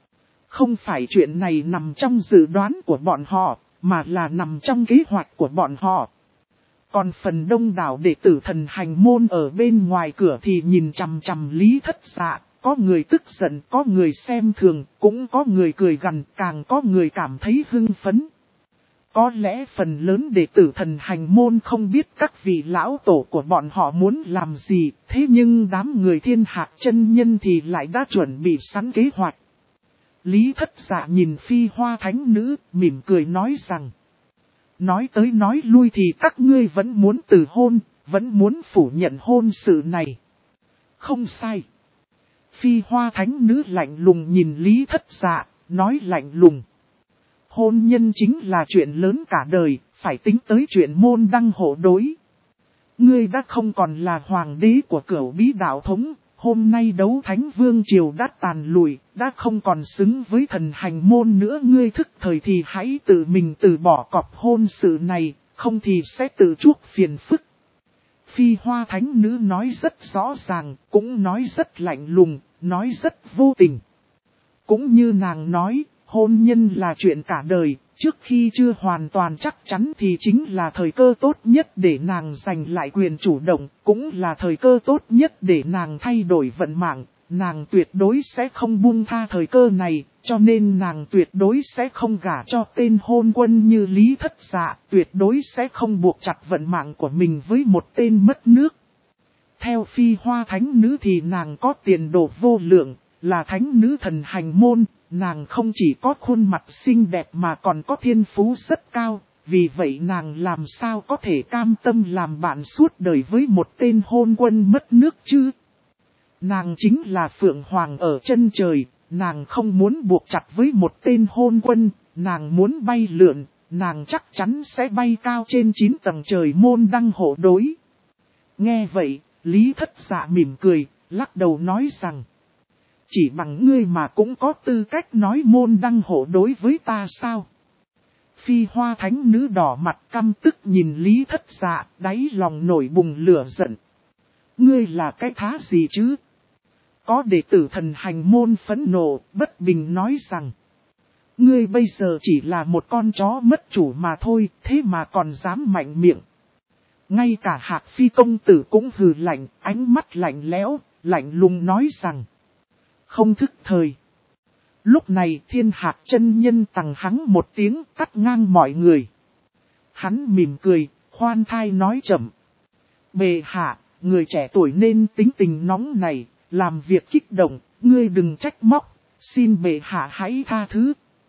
Không phải chuyện này nằm trong dự đoán của bọn họ, mà là nằm trong kế hoạch của bọn họ. Còn phần đông đảo đệ tử thần hành môn ở bên ngoài cửa thì nhìn chằm chằm Lý Thất Dạ, có người tức giận, có người xem thường, cũng có người cười gằn, càng có người cảm thấy hưng phấn. Có lẽ phần lớn đệ tử thần hành môn không biết các vị lão tổ của bọn họ muốn làm gì, thế nhưng đám người Thiên Hạc chân nhân thì lại đã chuẩn bị sẵn kế hoạch. Lý Thất Dạ nhìn Phi Hoa Thánh Nữ, mỉm cười nói rằng: nói tới nói lui thì các ngươi vẫn muốn từ hôn, vẫn muốn phủ nhận hôn sự này. Không sai. Phi Hoa Thánh Nữ lạnh lùng nhìn Lý Thất Dạ, nói lạnh lùng. Hôn nhân chính là chuyện lớn cả đời, phải tính tới chuyện môn đăng hộ đối. Ngươi đã không còn là hoàng đế của Cửu Bí đạo thống, hôm nay đấu thánh vương triều đã tàn lụi, đã không còn xứng với thần hành môn nữa. Ngươi thức thời thì hãy tự mình từ bỏ cọc hôn sự này, không thì sẽ tự chuốc phiền phức. Phi Hoa Thánh Nữ nói rất rõ ràng, cũng nói rất lạnh lùng, nói rất vô tình. Cũng như nàng nói, hôn nhân là chuyện cả đời, trước khi chưa hoàn toàn chắc chắn thì chính là thời cơ tốt nhất để nàng giành lại quyền chủ động, cũng là thời cơ tốt nhất để nàng thay đổi vận mạng. Nàng tuyệt đối sẽ không buông tha thời cơ này, cho nên nàng tuyệt đối sẽ không gả cho tên hôn quân như Lý Thất Dạ, tuyệt đối sẽ không buộc chặt vận mạng của mình với một tên mất nước. Theo Phi Hoa Thánh Nữ thì nàng có tiền đồ vô lượng, là thánh nữ thần hành môn, nàng không chỉ có khuôn mặt xinh đẹp mà còn có thiên phú rất cao, vì vậy nàng làm sao có thể cam tâm làm bạn suốt đời với một tên hôn quân mất nước chứ? Nàng chính là Phượng Hoàng ở chân trời, nàng không muốn buộc chặt với một tên hôn quân, nàng muốn bay lượn, nàng chắc chắn sẽ bay cao trên 9 tầng trời môn đăng hộ đối. Nghe vậy, Lý Thất Dạ mỉm cười, lắc đầu nói rằng: chỉ bằng ngươi mà cũng có tư cách nói môn đăng hộ đối với ta sao? Phi Hoa Thánh Nữ đỏ mặt căm tức nhìn Lý Thất Dạ, đáy lòng nổi bùng lửa giận. Ngươi là cái thá gì chứ? Có đệ tử thần hành môn phẫn nộ, bất bình nói rằng. Ngươi bây giờ chỉ là một con chó mất chủ mà thôi, thế mà còn dám mạnh miệng. Ngay cả Hạc Phi công tử cũng hừ lạnh, ánh mắt lạnh lẽo, lạnh lùng nói rằng. Không thức thời. Lúc này Thiên Hạc chân nhân tằng hắng một tiếng cắt ngang mọi người. Hắn mỉm cười, khoan thai nói chậm. Bệ hạ, người trẻ tuổi nên tính tình nóng này, làm việc kích động, ngươi đừng trách móc, xin bệ hạ hãy tha thứ.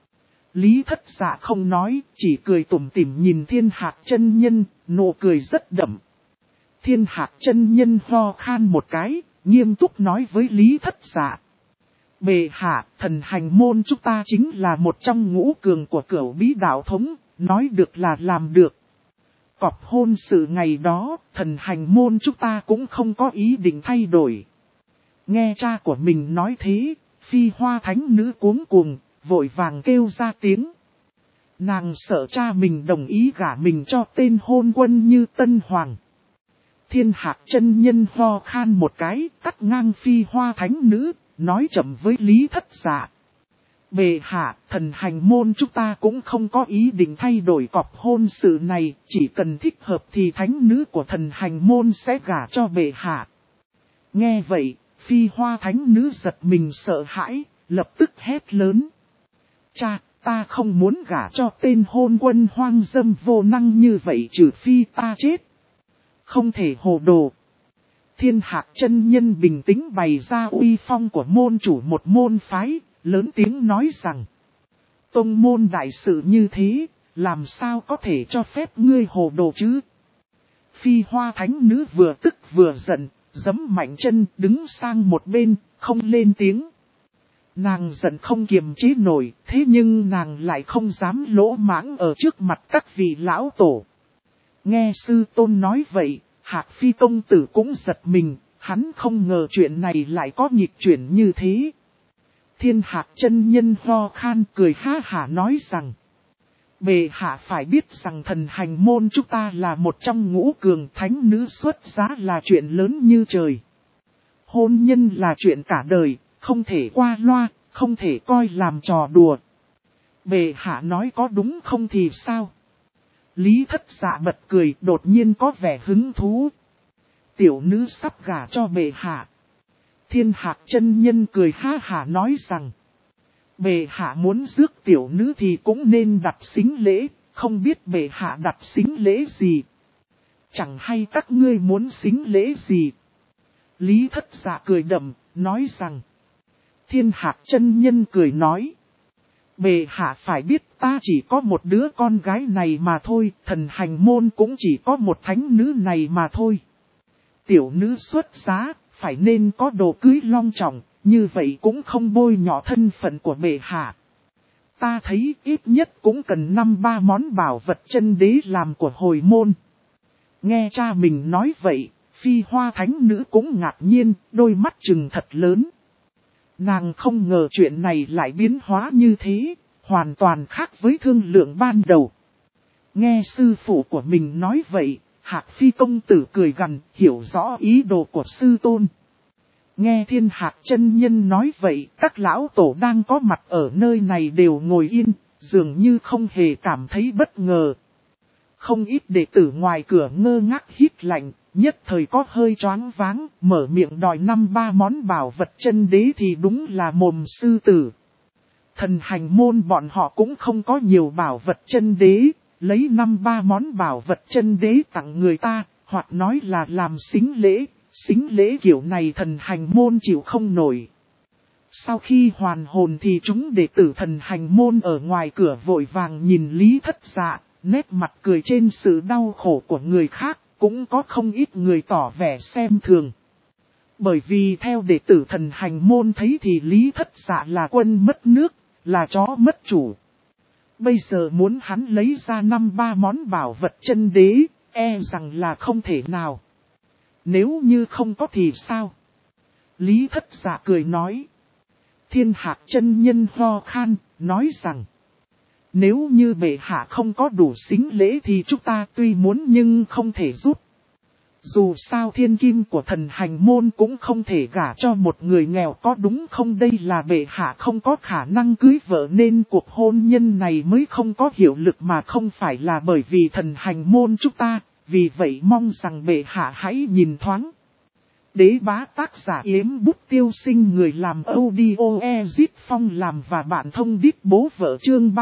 Lý Thất Dạ không nói, chỉ cười tủm tỉm nhìn Thiên Hạc chân nhân, nụ cười rất đậm. Thiên Hạc chân nhân ho khan một cái, nghiêm túc nói với Lý Thất Dạ. Bệ hạ, thần hành môn chúng ta chính là một trong ngũ cường của cửu bí đạo thống, nói được là làm được. Cọp hôn sự ngày đó, thần hành môn chúng ta cũng không có ý định thay đổi. Nghe cha của mình nói thế, Phi Hoa Thánh Nữ cuống cuồng, vội vàng kêu ra tiếng. Nàng sợ cha mình đồng ý gả mình cho tên hôn quân như Tân Hoàng. Thiên Hạc chân nhân ho khan một cái, cắt ngang Phi Hoa Thánh Nữ, nói chậm với Lý Thất Dạ. Bệ hạ, thần hành môn chúng ta cũng không có ý định thay đổi cọp hôn sự này, chỉ cần thích hợp thì thánh nữ của thần hành môn sẽ gả cho bệ hạ. Nghe vậy, Phi Hoa Thánh Nữ giật mình sợ hãi, lập tức hét lớn. Cha, ta không muốn gả cho tên hôn quân hoang dâm vô năng như vậy trừ phi ta chết. Không thể hồ đồ. Thiên Hạc chân nhân bình tĩnh bày ra uy phong của môn chủ một môn phái, lớn tiếng nói rằng. Tông môn đại sự như thế, làm sao có thể cho phép ngươi hồ đồ chứ? Phi Hoa Thánh Nữ vừa tức vừa giận, giẫm mạnh chân đứng sang một bên, không lên tiếng. Nàng giận không kiềm chế nổi, thế nhưng nàng lại không dám lỗ mãng ở trước mặt các vị lão tổ. Nghe sư tôn nói vậy, Hạc Phi công tử cũng giật mình, hắn không ngờ chuyện này lại có nghịch chuyển như thế. Thiên Hạc chân nhân ho khan cười ha hả nói rằng. Bệ hạ phải biết rằng thần hành môn chúng ta là một trong ngũ cường, thánh nữ xuất giá là chuyện lớn như trời. Hôn nhân là chuyện cả đời, không thể qua loa, không thể coi làm trò đùa. Bệ hạ nói có đúng không thì sao? Lý Thất Dạ bật cười, đột nhiên có vẻ hứng thú. Tiểu nữ sắp gả cho bệ hạ. Thiên Hạc chân nhân cười ha hả nói rằng. Bệ hạ muốn rước tiểu nữ thì cũng nên đặt sính lễ, không biết bệ hạ đặt sính lễ gì. Chẳng hay các ngươi muốn sính lễ gì. Lý Thất Dạ cười đậm, nói rằng. Thiên Hạc chân nhân cười nói. Bệ hạ phải biết ta chỉ có một đứa con gái này mà thôi, thần hành môn cũng chỉ có một thánh nữ này mà thôi. Tiểu nữ xuất giá, phải nên có đồ cưới long trọng, như vậy cũng không bôi nhọ thân phận của bệ hạ. Ta thấy ít nhất cũng cần 5-3 món bảo vật chân đế làm của hồi môn. Nghe cha mình nói vậy, Phi Hoa Thánh Nữ cũng ngạc nhiên, đôi mắt trừng thật lớn. Nàng không ngờ chuyện này lại biến hóa như thế, hoàn toàn khác với thương lượng ban đầu. Nghe sư phụ của mình nói vậy, Hạc Phi công tử cười gằn, hiểu rõ ý đồ của sư tôn. Nghe Thiên Hạc chân nhân nói vậy, các lão tổ đang có mặt ở nơi này đều ngồi yên, dường như không hề cảm thấy bất ngờ. Không ít đệ tử ngoài cửa ngơ ngác hít lạnh, nhất thời có hơi choáng váng, mở miệng đòi 5-3 món bảo vật chân đế thì đúng là mồm sư tử. Thần hành môn bọn họ cũng không có nhiều bảo vật chân đế, lấy 5-3 món bảo vật chân đế tặng người ta, hoặc nói là làm xính lễ kiểu này thần hành môn chịu không nổi. Sau khi hoàn hồn thì chúng đệ tử thần hành môn ở ngoài cửa vội vàng nhìn Lý Thất Dạ, nét mặt cười trên sự đau khổ của người khác, cũng có không ít người tỏ vẻ xem thường. Bởi vì theo đệ tử thần hành môn thấy thì Lý Thất Dạ là quân mất nước, là chó mất chủ. Bây giờ muốn hắn lấy ra 5-3 món bảo vật chân đế, e rằng là không thể nào. Nếu như không có thì sao? Lý Thất Dạ cười nói. Thiên Hạc chân nhân ho khan, nói rằng. Nếu như bệ hạ không có đủ sính lễ thì chúng ta tuy muốn nhưng không thể giúp. Dù sao thiên kim của thần hành môn cũng không thể gả cho một người nghèo, có đúng không? Đây là bệ hạ không có khả năng cưới vợ nên cuộc hôn nhân này mới không có hiệu lực mà không phải là bởi vì thần hành môn chúng ta, vì vậy mong rằng bệ hạ hãy nhìn thoáng. Đế bá tác giả Yếm Bút Tiêu Sinh, người làm audio Ezit Phong làm và bạn thông đít bố vợ, chương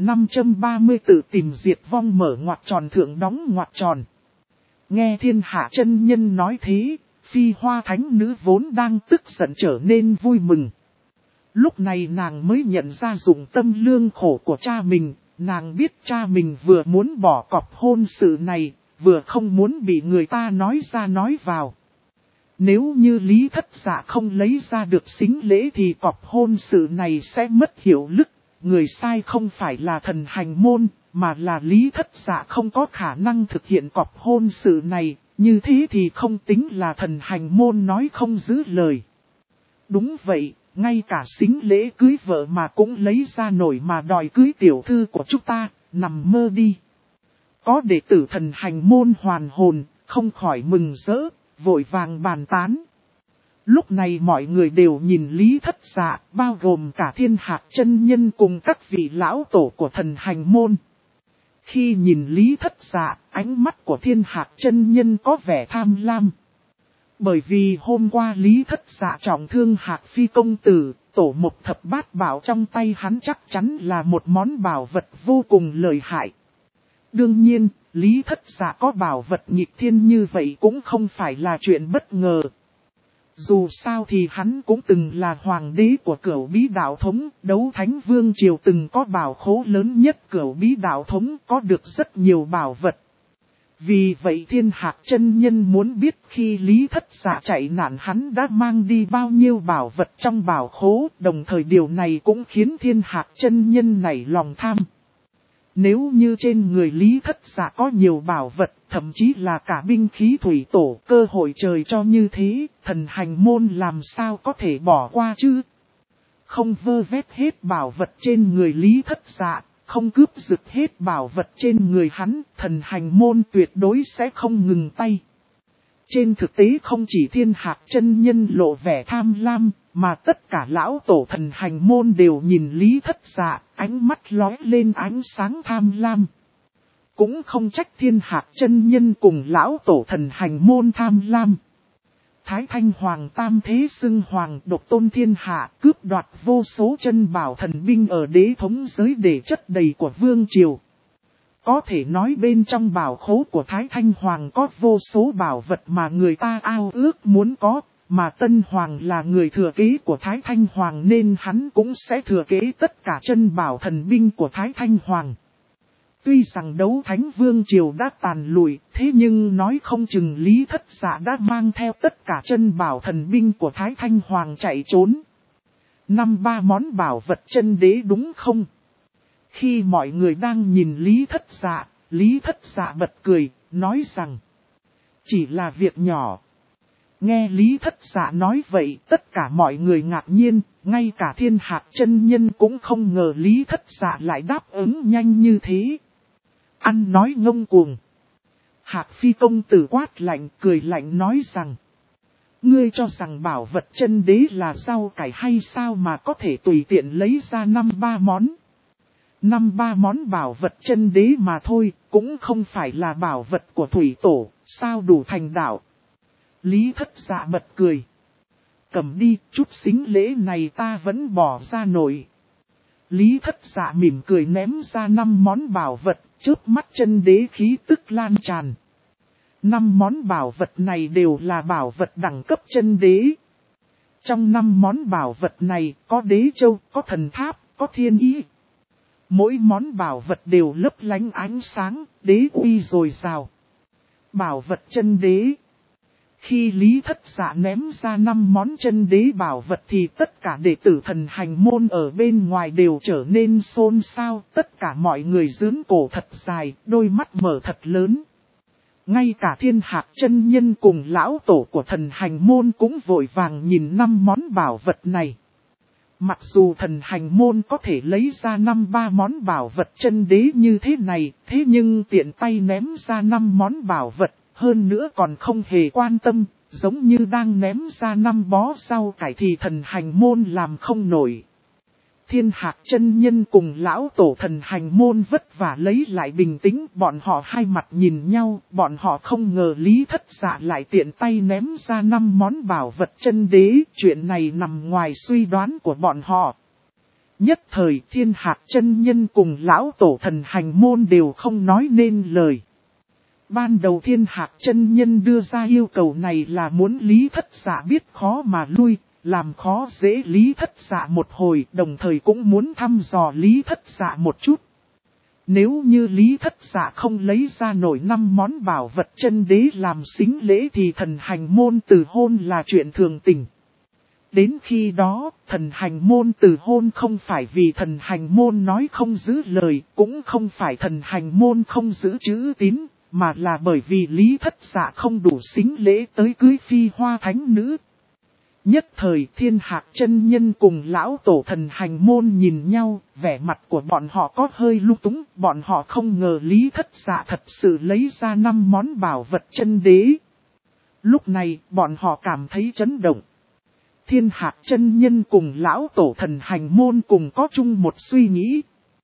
3530 tự tìm diệt vong, mở ngoặc tròn thượng đóng ngoặc tròn. Nghe Thiên Hạ chân nhân nói thế, Phi Hoa thánh nữ vốn đang tức giận trở nên vui mừng. Lúc này nàng mới nhận ra dụng tâm lương khổ của cha mình, nàng biết cha mình vừa muốn bỏ cọp hôn sự này, vừa không muốn bị người ta nói ra nói vào. Nếu như Lý Thất Dạ không lấy ra được sính lễ thì cọp hôn sự này sẽ mất hiệu lực. Người sai không phải là thần hành môn, mà là Lý Thất Dạ không có khả năng thực hiện cọp hôn sự này. Như thế thì không tính là thần hành môn nói không giữ lời. Đúng vậy, ngay cả sính lễ cưới vợ mà cũng lấy ra nổi mà đòi cưới tiểu thư của chúng ta, nằm mơ đi. Có đệ tử thần hành môn hoàn hồn, không khỏi mừng rỡ, vội vàng bàn tán. Lúc này mọi người đều nhìn Lý Thất Dạ, bao gồm cả Thiên Hạc chân nhân cùng các vị lão tổ của thần hành môn. Khi nhìn Lý Thất Dạ, ánh mắt của Thiên Hạc chân nhân có vẻ tham lam. Bởi vì hôm qua Lý Thất Dạ trọng thương Hạc Phi công tử, tổ một thập bát bảo trong tay hắn chắc chắn là một món bảo vật vô cùng lợi hại. Đương nhiên, Lý Thất Dạ có bảo vật nghịch thiên như vậy cũng không phải là chuyện bất ngờ. Dù sao thì hắn cũng từng là hoàng đế của Cửu Bí Đạo Thống, Đấu Thánh Vương Triều từng có bảo khố lớn nhất Cửu Bí Đạo Thống, có được rất nhiều bảo vật. Vì vậy Thiên Hạc chân nhân muốn biết khi Lý Thất Dạ chạy nạn hắn đã mang đi bao nhiêu bảo vật trong bảo khố, đồng thời điều này cũng khiến Thiên Hạc chân nhân nảy lòng tham. Nếu như trên người Lý Thất Dạ có nhiều bảo vật, thậm chí là cả binh khí thủy tổ, cơ hội trời cho như thế, thần hành môn làm sao có thể bỏ qua chứ? Không vơ vét hết bảo vật trên người Lý Thất Dạ, không cướp giật hết bảo vật trên người hắn, thần hành môn tuyệt đối sẽ không ngừng tay. Trên thực tế không chỉ Thiên Hạc chân nhân lộ vẻ tham lam, mà tất cả lão tổ thần hành môn đều nhìn Lý Thất Dạ, ánh mắt lóe lên ánh sáng tham lam. Cũng không trách Thiên Hạc chân nhân cùng lão tổ thần hành môn tham lam. Thái Thanh Hoàng tam thế xưng hoàng, độc tôn thiên hạ, cướp đoạt vô số chân bảo thần binh ở đế thống giới để chất đầy của vương triều. Có thể nói bên trong bảo khố của Thái Thanh Hoàng có vô số bảo vật mà người ta ao ước muốn có, mà Tân Hoàng là người thừa kế của Thái Thanh Hoàng nên hắn cũng sẽ thừa kế tất cả chân bảo thần binh của Thái Thanh Hoàng. Tuy rằng Đấu Thánh Vương Triều đã tàn lụi, thế nhưng nói không chừng Lý Thất Dạ đã mang theo tất cả chân bảo thần binh của Thái Thanh Hoàng chạy trốn. 5-3 món bảo vật chân đế đúng không? Khi mọi người đang nhìn Lý Thất Dạ bật cười, nói rằng chỉ là việc nhỏ. Nghe Lý Thất Dạ nói vậy, tất cả mọi người ngạc nhiên, ngay cả Thiên Hạc chân nhân cũng không ngờ Lý Thất Dạ lại đáp ứng nhanh như thế. Ăn nói ngông cuồng. Hạc Phi công tử quát lạnh, cười lạnh nói rằng: ngươi cho rằng bảo vật chân đế là rau cải hay sao mà có thể tùy tiện lấy ra 5-3 món. 5-3 món bảo vật chân đế mà thôi, cũng không phải là bảo vật của thủy tổ, sao đủ thành đạo. Lý Thất Dạ bật cười. Cầm đi, chút sính lễ này ta vẫn bỏ ra nổi. Lý Thất Dạ mỉm cười ném ra 5 món bảo vật, chớp mắt chân đế khí tức lan tràn. 5 món bảo vật này đều là bảo vật đẳng cấp chân đế. Trong 5 món bảo vật này có đế châu, có thần tháp, có thiên ý. Mỗi món bảo vật đều lấp lánh ánh sáng, đế uy dồi dào. Bảo vật chân đế. Khi Lý Thất Dạ ném ra 5 món chân đế bảo vật thì tất cả đệ tử thần hành môn ở bên ngoài đều trở nên xôn xao. Tất cả mọi người giương cổ thật dài, đôi mắt mở thật lớn. Ngay cả Thiên Hạc chân nhân cùng lão tổ của thần hành môn cũng vội vàng nhìn 5 món bảo vật này. Mặc dù thần hành môn có thể lấy ra 5-3 món bảo vật chân đế như thế này, thế nhưng tiện tay ném ra 5 món bảo vật, hơn nữa còn không hề quan tâm, giống như đang ném ra 5 bó rau cải thì thần hành môn làm không nổi. Thiên Hạc chân nhân cùng lão tổ thần hành môn vất vả lấy lại bình tĩnh, bọn họ hai mặt nhìn nhau, bọn họ không ngờ Lý Thất Dạ lại tiện tay ném ra 5 món bảo vật chân đế, chuyện này nằm ngoài suy đoán của bọn họ. Nhất thời Thiên Hạc chân nhân cùng lão tổ thần hành môn đều không nói nên lời. Ban đầu Thiên Hạc chân nhân đưa ra yêu cầu này là muốn Lý Thất Dạ biết khó mà lui, làm khó dễ Lý Thất Dạ một hồi, đồng thời cũng muốn thăm dò Lý Thất Dạ một chút. Nếu như Lý Thất Dạ không lấy ra nổi 5 món bảo vật chân đế làm sính lễ thì thần hành môn từ hôn là chuyện thường tình. Đến khi đó, thần hành môn từ hôn không phải vì thần hành môn nói không giữ lời, cũng không phải thần hành môn không giữ chữ tín, mà là bởi vì Lý Thất Dạ không đủ sính lễ tới cưới phi hoa thánh nữ. Nhất thời Thiên Hạc chân nhân cùng lão tổ thần hành môn nhìn nhau, vẻ mặt của bọn họ có hơi lung túng, bọn họ không ngờ Lý Thất Dạ thật sự lấy ra 5 món bảo vật chân đế. Lúc này bọn họ cảm thấy chấn động. Thiên Hạc chân nhân cùng lão tổ thần hành môn cùng có chung một suy nghĩ.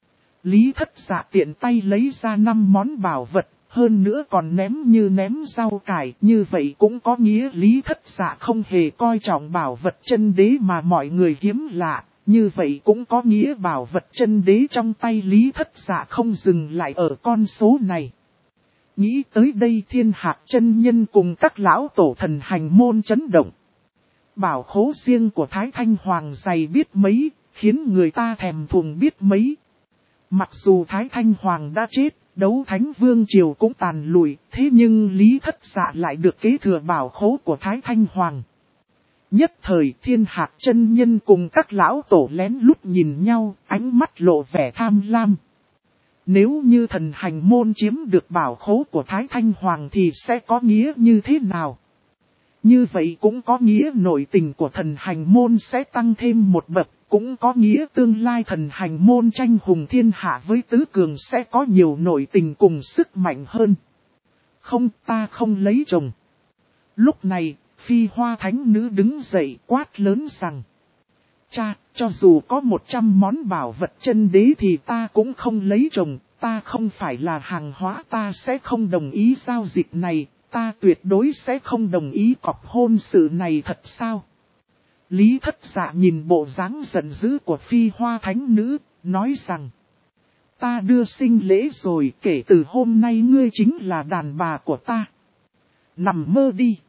Lý Thất Dạ tiện tay lấy ra 5 món bảo vật. Hơn nữa còn ném như ném rau cải, như vậy cũng có nghĩa Lý Thất Dạ không hề coi trọng bảo vật chân đế mà mọi người hiếm lạ, như vậy cũng có nghĩa bảo vật chân đế trong tay Lý Thất Dạ không dừng lại ở con số này. Nghĩ tới đây Thiên Hạc chân nhân cùng các lão tổ thần hành môn chấn động. Bảo khố riêng của Thái Thanh Hoàng dày biết mấy, khiến người ta thèm thuồng biết mấy. Mặc dù Thái Thanh Hoàng đã chết, Đấu Thánh Vương Triều cũng tàn lụi, thế nhưng Lý Thất Dạ lại được kế thừa bảo khố của Thái Thanh Hoàng. Nhất thời Thiên Hạc chân nhân cùng các lão tổ lén lút nhìn nhau, ánh mắt lộ vẻ tham lam. Nếu như thần hành môn chiếm được bảo khố của Thái Thanh Hoàng thì sẽ có nghĩa như thế nào? Như vậy cũng có nghĩa nội tình của thần hành môn sẽ tăng thêm một bậc. Cũng có nghĩa tương lai thần hành môn tranh hùng thiên hạ với tứ cường sẽ có nhiều nội tình cùng sức mạnh hơn. Không, ta không lấy chồng. Lúc này, phi hoa thánh nữ đứng dậy quát lớn rằng. Cha, cho dù có 100 món bảo vật chân đế thì ta cũng không lấy chồng, ta không phải là hàng hóa, ta sẽ không đồng ý giao dịch này, ta tuyệt đối sẽ không đồng ý cọc hôn sự này thật sao? Lý Thất Dạ nhìn bộ dáng giận dữ của phi hoa thánh nữ, nói rằng. Ta đưa sinh lễ rồi, kể từ hôm nay ngươi chính là đàn bà của ta. Nằm mơ đi.